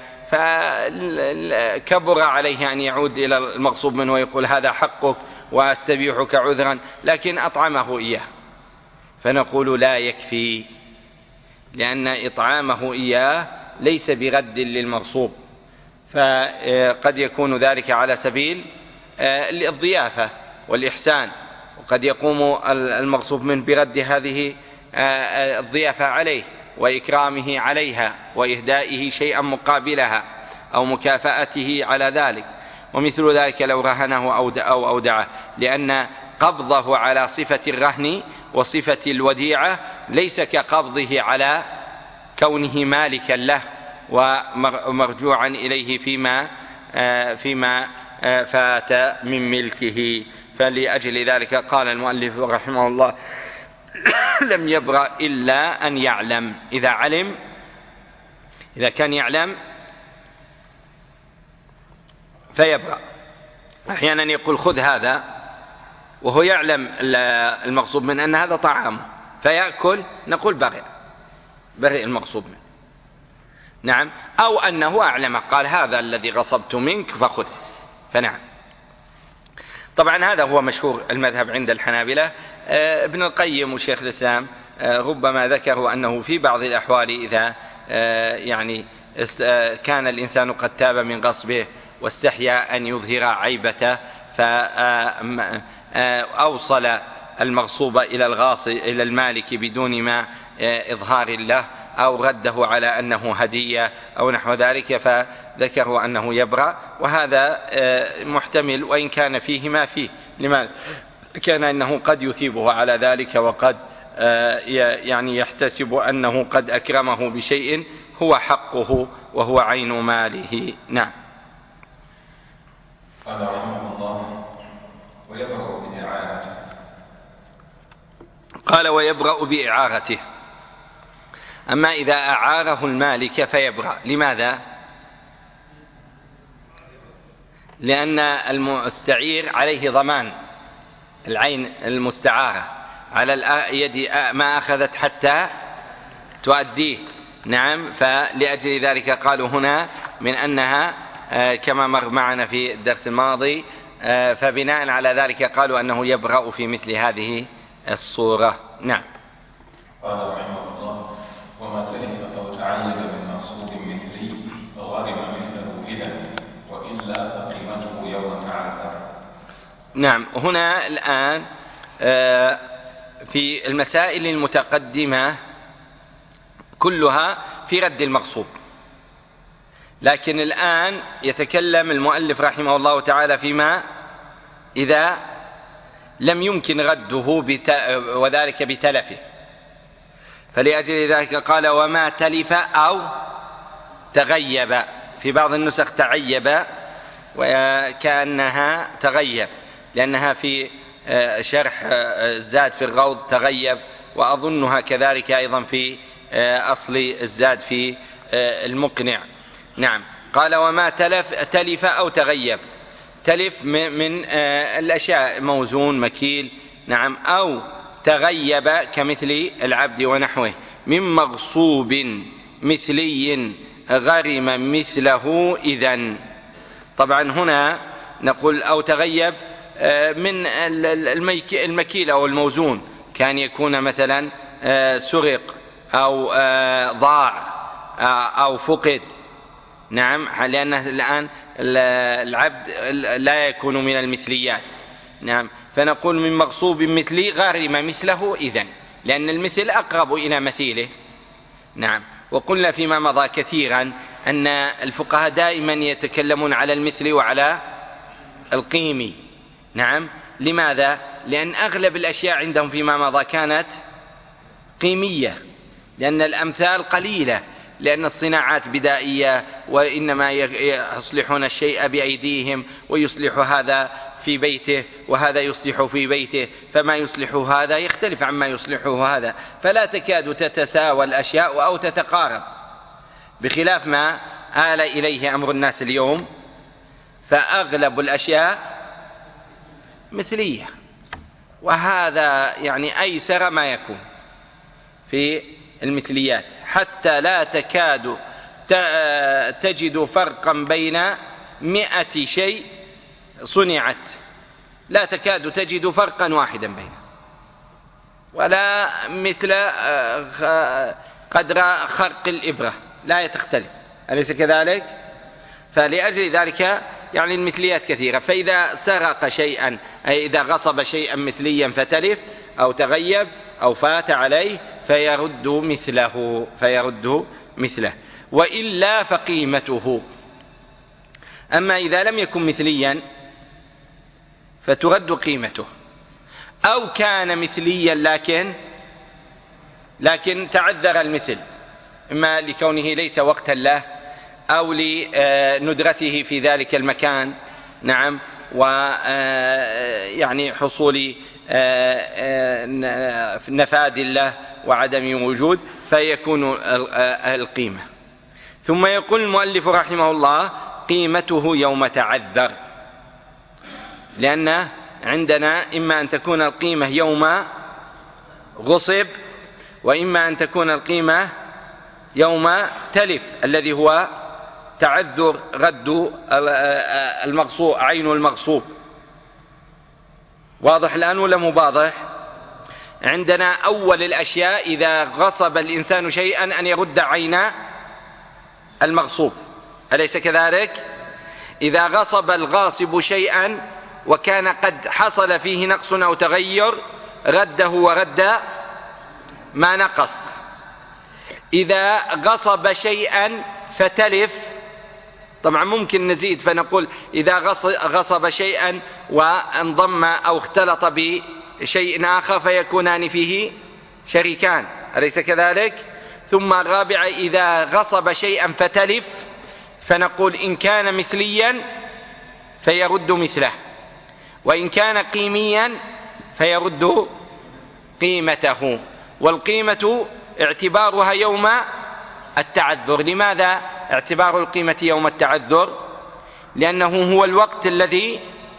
فكبر عليه أن يعود إلى المغصوب منه ويقول: هذا حقك وأستبيحك عذرا، لكن أطعمه إياه، فنقول: لا يكفي، لأن إطعامه إياه ليس برد للمغصوب، فقد يكون ذلك على سبيل الضيافة والإحسان، وقد يقوم المغصوب منه برد هذه الضيافة عليه وإكرامه عليها وإهدائه شيئا مقابلها أو مكافأته على ذلك. ومثل ذلك لو رهنه أو أودعه، لأن قبضه على صفة الرهن وصفة الوديعة ليس كقبضه على كونه مالكا له ومرجوعا إليه فيما فيما فات من ملكه. فلأجل ذلك قال المؤلف رحمه الله: لم يبرأ إلا أن يعلم. إذا علم، إذا كان يعلم فيبرأ. أحيانا يقول: خذ هذا، وهو يعلم المغصوب من أن هذا طعام فيأكل، نقول: برئ برئ المغصوب منه. نعم. أو أنه أعلم، قال: هذا الذي غصبت منك فخذ. فنعم. طبعا هذا هو مشهور المذهب عند الحنابلة. ابن القيم وشيخ الإسلام ربما ذكروا أنه في بعض الأحوال إذا يعني كان الإنسان قد تاب من غصبه واستحيا أن يظهر عيبته، فأوصل المغصوب إلى الغاصب إلى المالك بدون ما إظهار له، أو رده على أنه هدية أو نحو ذلك، فذكروا أنه يبرأ. وهذا محتمل وإن كان فيه ما فيه. لماذا؟ كان أنه قد يثيبه على ذلك، وقد يعني يحتسب أنه قد أكرمه بشيء هو حقه وهو عين ماله. نعم. قال رحمه الله: ويبرأ بإعارته. قال: ويبرأ بإعارته. أما إذا أعاره المالك فيبرأ. لماذا؟ لأن المستعير عليه ضمان العين المستعارة على اليد ما أخذت حتى تؤديه. نعم. فلأجل ذلك قالوا هنا من أنها كما مر معنا في الدرس الماضي، فبناء على ذلك قالوا أنه يبرأ في مثل هذه الصورة. نعم. قال رحمه الله: وما تلف أو تعيب من مقصود مثلي فغرم مثله إذا، وإلا فقيمته يوم تعذر. نعم. هنا الآن في المسائل المتقدمة كلها في رد المغصوب، لكن الآن يتكلم المؤلف رحمه الله تعالى فيما إذا لم يمكن رده بت... وذلك بتلفه. فلأجل ذلك قال: وما تلف أو تغيب. في بعض النسخ تعيب وكأنها تغيب، لأنها في شرح الزاد في الروض تغيب، وأظنها كذلك أيضا في أصل الزاد في المقنع. نعم. قال: وما تلف تلف أو تغيب. تلف من الأشياء موزون مكيل. نعم. أو تغيب كمثل العبد ونحوه من مغصوب مثلي غرم مثله إذن. طبعا هنا نقول أو تغيب من المكيل أو الموزون، كان يكون مثلا سرق أو ضاع أو فقد. نعم. لأن الآن العبد لا يكون من المثليات. نعم. فنقول من مغصوب مثلي غرم مثله إذن، لأن المثل أقرب إلى مثيله. نعم. وقلنا فيما مضى كثيرا أن الفقهاء دائما يتكلمون على المثل وعلى القيمي. نعم. لماذا؟ لأن أغلب الأشياء عندهم فيما مضى كانت قيمية، لأن الأمثال قليلة، لأن الصناعات بدائية، وإنما يصلحون الشيء بأيديهم، ويصلح هذا في بيته وهذا يصلح في بيته، فما يصلح هذا يختلف عما يصلحه هذا، فلا تكاد تتساوى الأشياء أو تتقارب، بخلاف ما آل إليه أمر الناس اليوم، فأغلب الأشياء مثلية، وهذا يعني أيسر ما يكون في المثليات، حتى لا تكاد تجد فرقا بين مئة شيء صنعت، لا تكاد تجد فرقا واحدا بينه، ولا مثل قدر خرق الإبرة لا تختلف، أليس كذلك؟ فلأجل ذلك يعني المثليات كثيرة. فإذا سرق شيئا، أي إذا غصب شيئا مثليا فتلف أو تغيب أو فات عليه فيرد مثله فيرد مثله وإلا فقيمته. أما إذا لم يكن مثليا فترد قيمته، أو كان مثليا لكن لكن تعذر المثل، إما لكونه ليس وقتا له أو لندرته في ذلك المكان، نعم، ويعني حصول نفاد له وعدم وجود، فيكون القيمة. ثم يقول المؤلف رحمه الله: قيمته يوم تعذر، لأن عندنا إما أن تكون القيمة يوم غصب، وإما أن تكون القيمة يوم تلف، الذي هو تعذر رد المغصوب، عين المغصوب. واضح الآن ولا مو واضح؟ عندنا أول الأشياء إذا غصب الإنسان شيئا أن يرد عين المغصوب، أليس كذلك؟ إذا غصب الغاصب شيئا وكان قد حصل فيه نقص أو تغير رده ورد ما نقص. إذا غصب شيئا فتلف، طبعا ممكن نزيد فنقول إذا غصب شيئا وانضم أو اختلط بشيء آخر فيكونان فيه شريكان، أليس كذلك؟ ثم الرابع إذا غصب شيئا فتلف فنقول إن كان مثليا فيرد مثله، وإن كان قيميا فيرد قيمته. والقيمة اعتبارها يوم التعذر. لماذا اعتبار القيمة يوم التعذر؟ لأنه هو الوقت الذي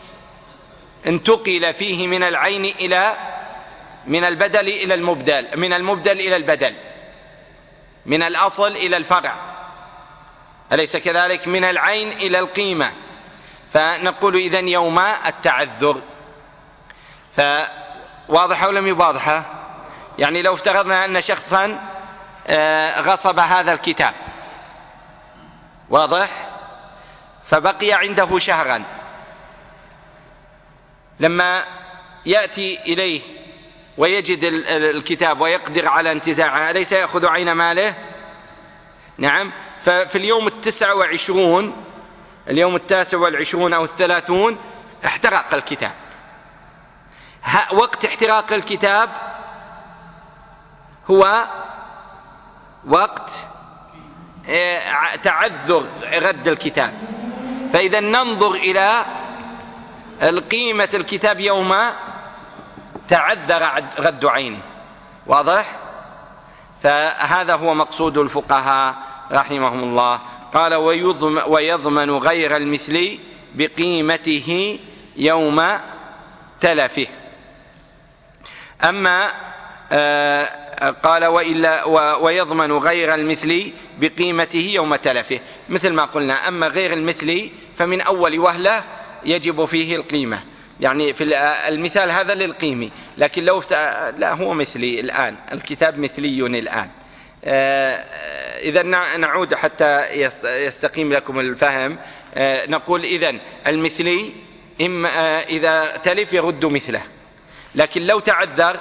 انتقل فيه من العين إلى من البدل إلى المبدل، من المبدل إلى البدل، من الأصل إلى الفرع، أليس كذلك؟ من العين إلى القيمة، فنقول إذن يوم التعذر. فواضحة ولا مش واضحة؟ يعني لو افترضنا أن شخصا غصب هذا الكتاب، واضح، فبقي عنده شهرا، لما يأتي إليه ويجد الكتاب ويقدر على انتزاعه أليس يأخذ عين ماله؟ نعم. ففي اليوم التسع وعشرون، اليوم التاسع والعشرون أو الثلاثون احترق الكتاب. وقت احتراق الكتاب هو وقت تعذر رد الكتاب، فإذا ننظر إلى القيمة الكتاب يوم تعذر رد عينه، واضح؟ فهذا هو مقصود الفقهاء رحمهم الله. قال: ويضمن غير المثل بقيمته يوم تلفه. أما قال وإلا ويضمن غير المثل بقيمته يوم تلفه، مثل ما قلنا. أما غير المثل فمن أول وهلة يجب فيه القيمة، يعني في المثال هذا للقيمة، لكن لو لا هو مثلي الآن، الكتاب مثلي الآن. إذا نعود حتى يستقيم لكم الفهم. نقول إذن المثلي إما إذا تلف يرد مثله، لكن لو تعذر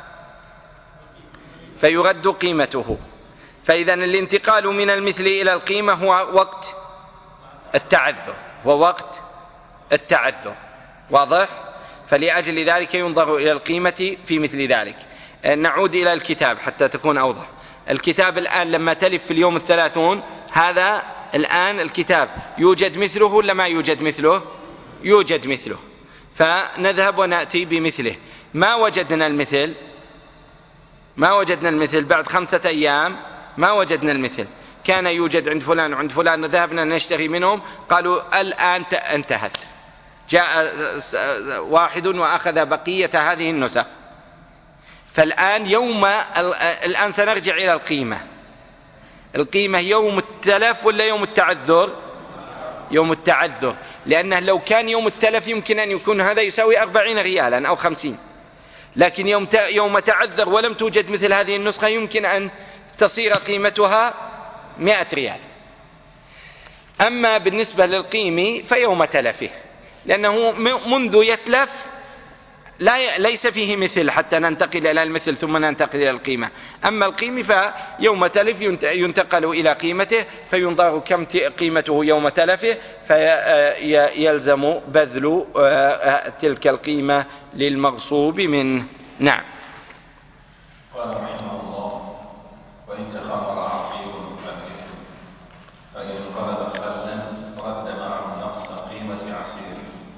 فيرد قيمته. فإذا الانتقال من المثل إلى القيمة هو وقت التعذر، هو وقت التعذر، واضح؟ فلأجل ذلك ينظر إلى القيمة في مثل ذلك. نعود إلى الكتاب حتى تكون أوضح. الكتاب الآن لما تلف في اليوم الثلاثون، هذا الآن الكتاب يوجد مثله ولا ما يوجد مثله؟ يوجد مثله، فنذهب ونأتي بمثله. ما وجدنا المثل، ما وجدنا المثل بعد خمسة أيام ما وجدنا المثل، كان يوجد عند فلان وعند فلان، ذهبنا نشتري منهم، قالوا الآن انتهت، جاء واحد وأخذ بقية هذه النسخ. فالآن يوم الآن سنرجع إلى القيمة. القيمة يوم التلف ولا يوم التعذر؟ يوم التعذر، لأنه لو كان يوم التلف يمكن أن يكون هذا يساوي أربعين ريالا أو خمسين، لكن يوم يوم تعذر ولم توجد مثل هذه النسخة يمكن أن تصير قيمتها مئة ريال. أما بالنسبة للقيمة فيوم تلفه، لأنه منذ يتلف لا ليس فيه مثل حتى ننتقل إلى المثل ثم ننتقل إلى القيمة. أما القيمة فيوم تلف ينتقل إلى قيمته، فينظر كم قيمته يوم تلفه، فيلزم بذل تلك القيمة للمغصوب منه. نعم. قال رحمه الله: وإن تخمر عصير فإن قلب خلا رد معه نقص قيمة عصير.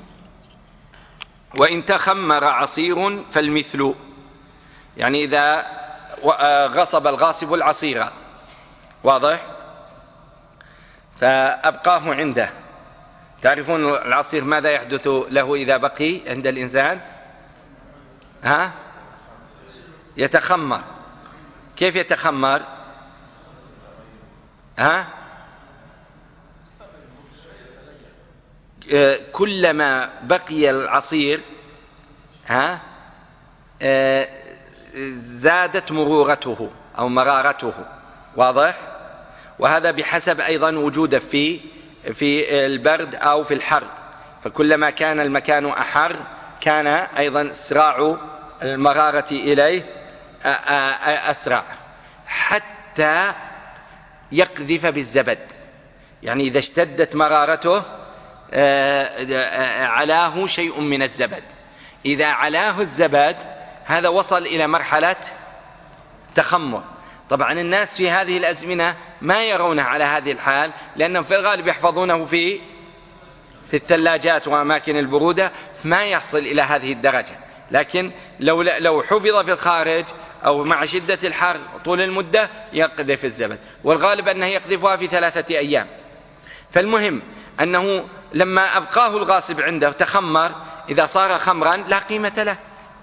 وإن تخمر عصير فالمثل، يعني إذا غصب الغاصب العصير، واضح، فأبقاه عنده. تعرفون العصير ماذا يحدث له إذا بقي عند الإنسان؟ ها؟ يتخمر. كيف يتخمر؟ ها؟ كلما بقي العصير ها زادت مرورته أو مرارته، واضح. وهذا بحسب أيضا وجوده في في البرد أو في الحر، فكلما كان المكان أحر كان أيضا إسراع المرارة إليه أسرع، حتى يقذف بالزبد. يعني إذا اشتدت مرارته علاه شيء من الزبد. إذا علاه الزبد هذا وصل إلى مرحلة تخمر. طبعا الناس في هذه الأزمنة ما يرونه على هذه الحال، لأنهم في الغالب يحفظونه في في الثلاجات وأماكن البرودة، ما يصل إلى هذه الدرجة. لكن لو لو حفظ في الخارج أو مع شدة الحر طول المدة يقذف الزبد، والغالب أنه يقذفها في ثلاثة أيام. فالمهم أنه لما أبقاه الغاصب عنده تخمر، إذا صار خمرا لا قيمة له،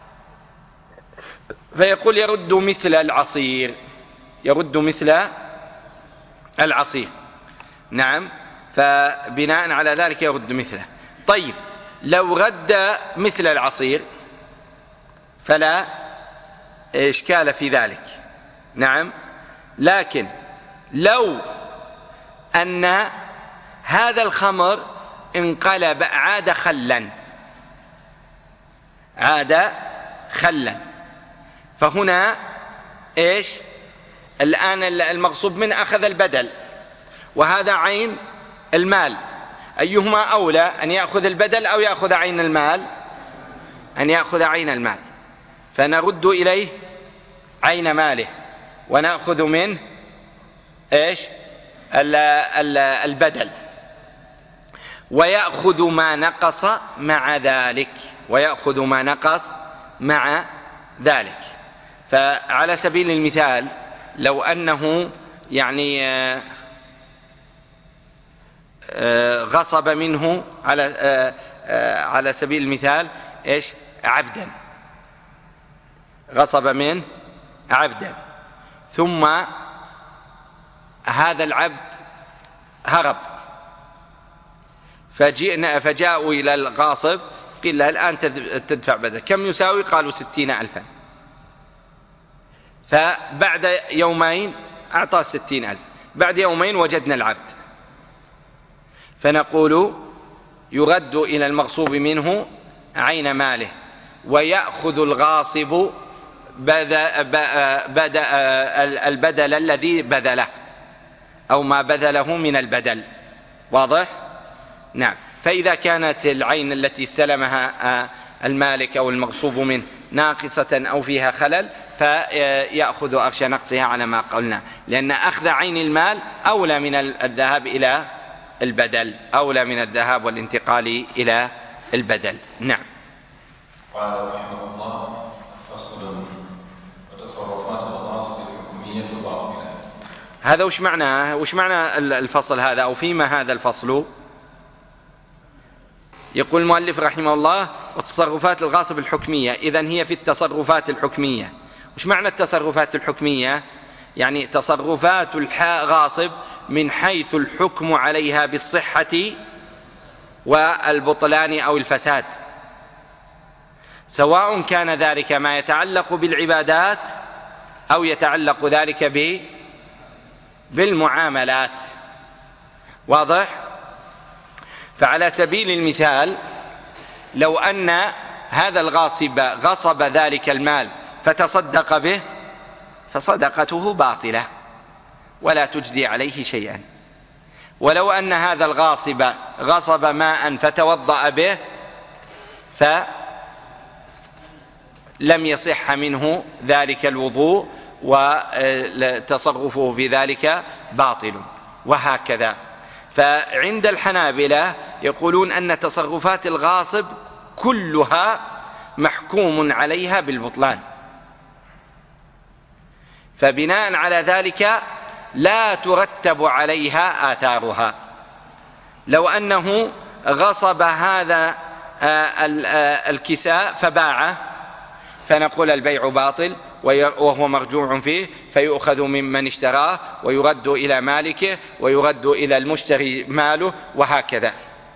فيقول يرد مثل العصير، يرد مثل العصير. نعم، فبناء على ذلك يرد مثله. طيب، لو رد مثل العصير فلا إشكال في ذلك. نعم، لكن لو أن هذا الخمر انقلب عاد خلا، عاد خلا، فهنا إيش؟ الآن المغصوب منه أخذ البدل، وهذا عين المال. أيهما أولى، أن يأخذ البدل أو يأخذ عين المال؟ أن يأخذ عين المال، فنرد إليه عين ماله ونأخذ منه إيش؟ البدل، ويأخذ ما نقص مع ذلك، ويأخذ ما نقص مع ذلك. فعلى سبيل المثال لو أنه يعني غصب منه على على سبيل المثال إيش؟ عبدا، غصب منه عبدا، ثم هذا العبد هرب، فجئنا فجاءوا إلى الغاصب قيل له الآن تدفع بدل، كم يساوي؟ قالوا ستين ألفا. فبعد يومين أعطاه ستين ألف، بعد يومين وجدنا العبد، فنقول يرد إلى المغصوب منه عين ماله، ويأخذ الغاصب البدل الذي بذله أو ما بذله من البدل، واضح؟ نعم. فإذا كانت العين التي استلمها المالك أو المغصوب منه ناقصة أو فيها خلل فيأخذ أرش نقصها على ما قلنا، لأن أخذ عين المال أولى من الذهاب إلى البدل، أولى من الذهاب والانتقال إلى البدل. نعم. قال رحمه الله: فصل: وتصرفات الغاصب الحكمية باطلة. هذا وش معناه؟ وش معنى الفصل هذا، أو فيما هذا الفصل؟ يقول المؤلف رحمه الله: وتصرفات الغاصب الحكمية. إذن هي في التصرفات الحكمية. وش معنى التصرفات الحكمية؟ يعني تصرفات الغاصب من حيث الحكم عليها بالصحة والبطلان أو الفساد، سواء كان ذلك ما يتعلق بالعبادات أو يتعلق ذلك ب بالمعاملات، واضح؟ فعلى سبيل المثال لو أن هذا الغاصب غصب ذلك المال فتصدق به فصدقته باطلة ولا تجدي عليه شيئا. ولو أن هذا الغاصب غصب ماء فتوضأ به فلم يصح منه ذلك الوضوء وتصرفه في ذلك باطل. وهكذا فعند الحنابلة يقولون أن تصرفات الغاصب كلها محكوم عليها بالبطلان، فبناء على ذلك لا ترتب عليها آثارها. لو أنه غصب هذا الكساء فباعه فنقول البيع باطل وهو مرجوع فيه، فيؤخذ ممن اشتراه ويرد إلى مالكه ويرد إلى المشتري ماله وهكذا.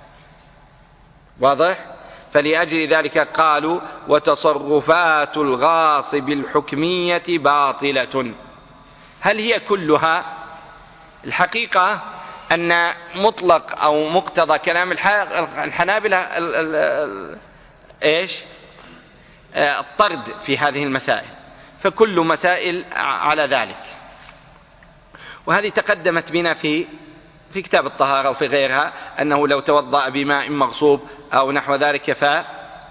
واضح؟ فلأجل ذلك قالوا وتصرفات الغاصب الحكمية باطلة. هل هي كلها؟ الحقيقة أن مطلق أو مقتضى كلام الحنابلة إيش؟ الطرد في هذه المسائل، فكل مسائل على ذلك. وهذه تقدمت بنا في في كتاب الطهارة وفي غيرها، أنه لو توضأ بماء مغصوب أو نحو ذلك ف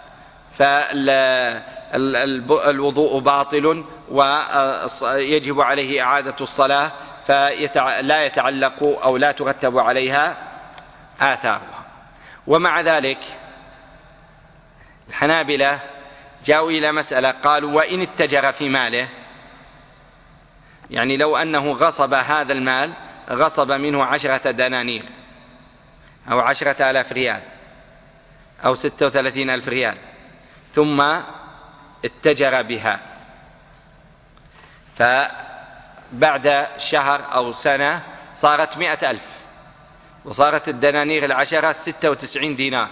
فالوضوء باطل ويجب عليه إعادة الصلاة، فلا يتعلق أو لا ترتب عليها آثارها. ومع ذلك الحنابلة جاءوا إلى مسألة قالوا وإن اتجر في ماله، يعني لو أنه غصب هذا المال، غصب منه عشرة دنانير أو عشرة آلاف ريال أو ستة وثلاثين ألف ريال ثم اتجر بها، فبعد شهر أو سنة صارت مئة ألف وصارت الدنانير العشرة ستة وتسعين دينار،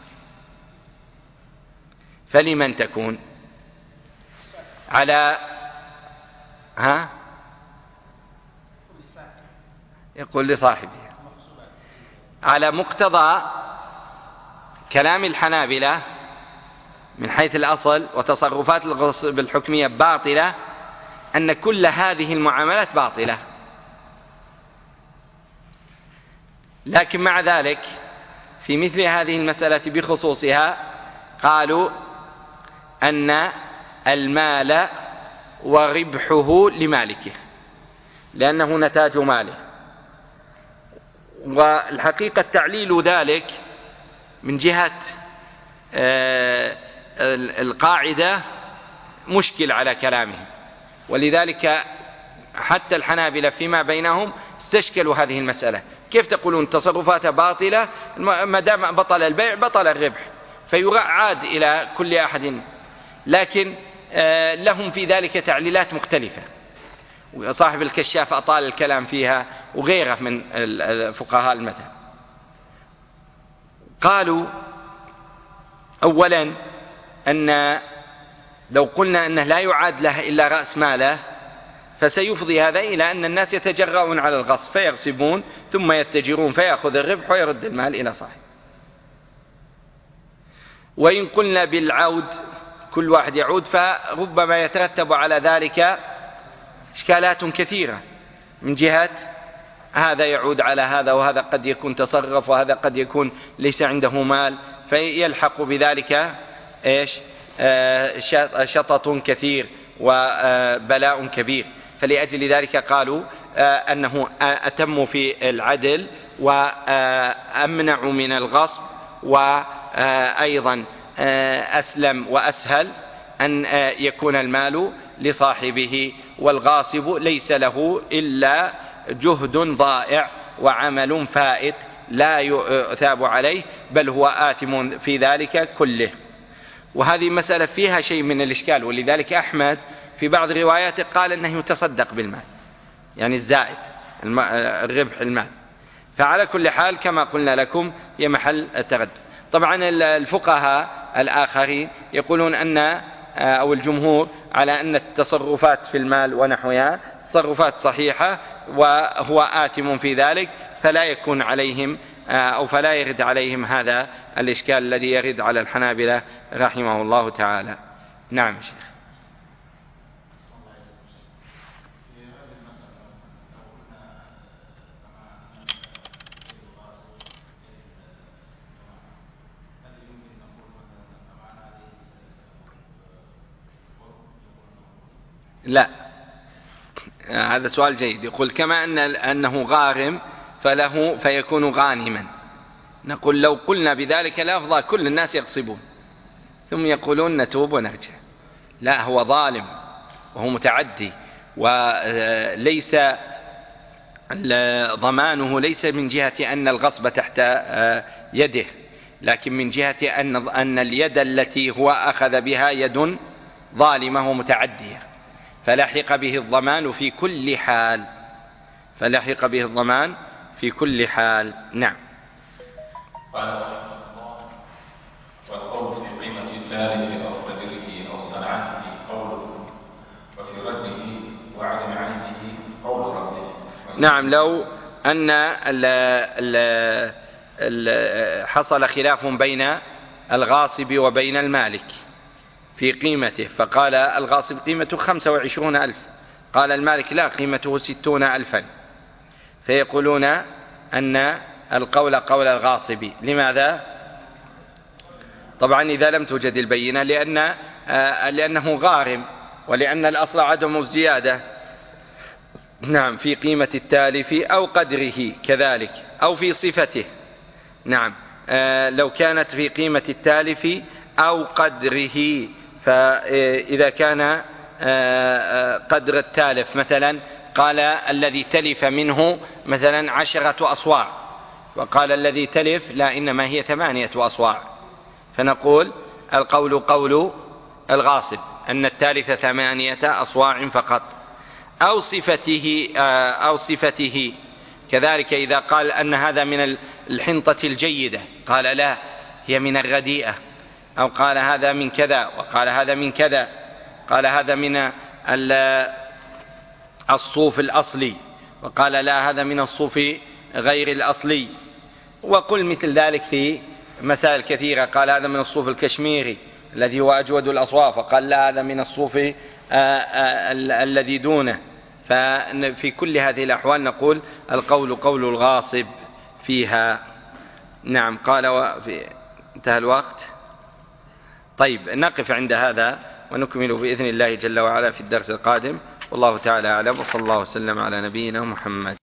فلمن تكون؟ على ها يقول لصاحبه على مقتضى كلام الحنابلة من حيث الأصل وتصرفات الغصب الحكمية باطلة، أن كل هذه المعاملات باطلة. لكن مع ذلك في مثل هذه المسألة بخصوصها قالوا أن المال وربحه لمالكه لأنه نتاج ماله. والحقيقة تعليل ذلك من جهة القاعدة مشكل على كلامهم، ولذلك حتى الحنابلة فيما بينهم استشكلوا هذه المسألة. كيف تقولون تصرفاتها باطلة ما دام بطل البيع بطل الربح، فيعاد إلى كل أحد، لكن لهم في ذلك تعليلات مختلفة، وصاحب الكشاف أطال الكلام فيها وغيره من فقهاء المذهب. قالوا أولا أن لو قلنا أنه لا يعاد له إلا رأس ماله فسيفضي هذا إلى أن الناس يتجرؤون على الغصب فيغصبون ثم يتجرون فيأخذ الربح ويرد المال إلى صاحبه. وإن قلنا بالعود كل واحد يعود فربما يترتب على ذلك إشكالات كثيرة، من جهة هذا يعود على هذا وهذا قد يكون تصرف وهذا قد يكون ليس عنده مال، فيلحق بذلك إيش شطط كثير وبلاء كبير. فلأجل ذلك قالوا أنه أتم في العدل وأمنع من الغصب، وأيضا أسلم وأسهل أن يكون المال لصاحبه، والغاصب ليس له إلا جهد ضائع وعمل فائت لا يثاب عليه، بل هو آثم في ذلك كله. وهذه مسألة فيها شيء من الإشكال، ولذلك أحمد في بعض رواياته قال أنه يتصدق بالمال، يعني الزائد الربح المال. فعلى كل حال كما قلنا لكم هي محل التردد. طبعا الفقهاء الآخرين يقولون أن أو الجمهور على أن التصرفات في المال ونحوها تصرفات صحيحة وهو آثم في ذلك، فلا يكون عليهم أو فلا يرد عليهم هذا الإشكال الذي يرد على الحنابلة رحمه الله تعالى. نعم شيخ. لا، هذا سؤال جيد. يقول كما أن أنه غارم فله فيكون غانما، نقول لو قلنا بذلك لفظا كل الناس يغصبون ثم يقولون نتوب ونرجع. لا، هو ظالم وهو متعدي، وليس ضمانه ليس من جهة أن الغصب تحت يده، لكن من جهة أن أن اليد التي هو أخذ بها يد ظالمة ومتعدية، فلحق به الضمان في كل حال، فلحق به الضمان في كل حال. نعم. قال والقول في قيمة الثالث أو قدره أو صنعته قوله، وفي رده وعدم عيبه قول ربه. نعم، لو أن ال ال ال حصل خلاف بين الغاصب وبين المالك في قيمته، فقال الغاصب قيمته خمسة وعشرون ألف، قال المالك لا قيمته ستون ألفا، فيقولون أن القول قول الغاصب. لماذا؟ طبعا إذا لم توجد البينة، لأن لأنه غارم، ولأن الأصل عدم الزيادة. نعم، في قيمة التالف أو قدره كذلك، أو في صفته. نعم، لو كانت في قيمة التالف أو قدره، فإذا كان قدر التالف مثلا قال الذي تلف منه مثلا عشرة أصواع، وقال الذي تلف لا إنما هي ثمانية أصواع، فنقول القول قول الغاصب أن التالف ثمانية أصواع فقط. أو صفته أو صفته كذلك، إذا قال أن هذا من الحنطة الجيدة قال لا هي من الرديئة، أو قال هذا من كذا وقال هذا من كذا، قال هذا من الصوف الأصلي وقال لا هذا من الصوف غير الأصلي. وقل مثل ذلك في مسائل كثيرة، قال هذا من الصوف الكشميري الذي هو أجود الأصواف، وقال لا هذا من الصوف الذي دونه. ففي كل هذه الأحوال نقول القول قول الغاصب فيها. نعم. قال وفي انتهى الوقت. طيب نقف عند هذا ونكمل بإذن الله جل وعلا في الدرس القادم، والله تعالى أعلم، وصلى الله وسلم على نبينا محمد.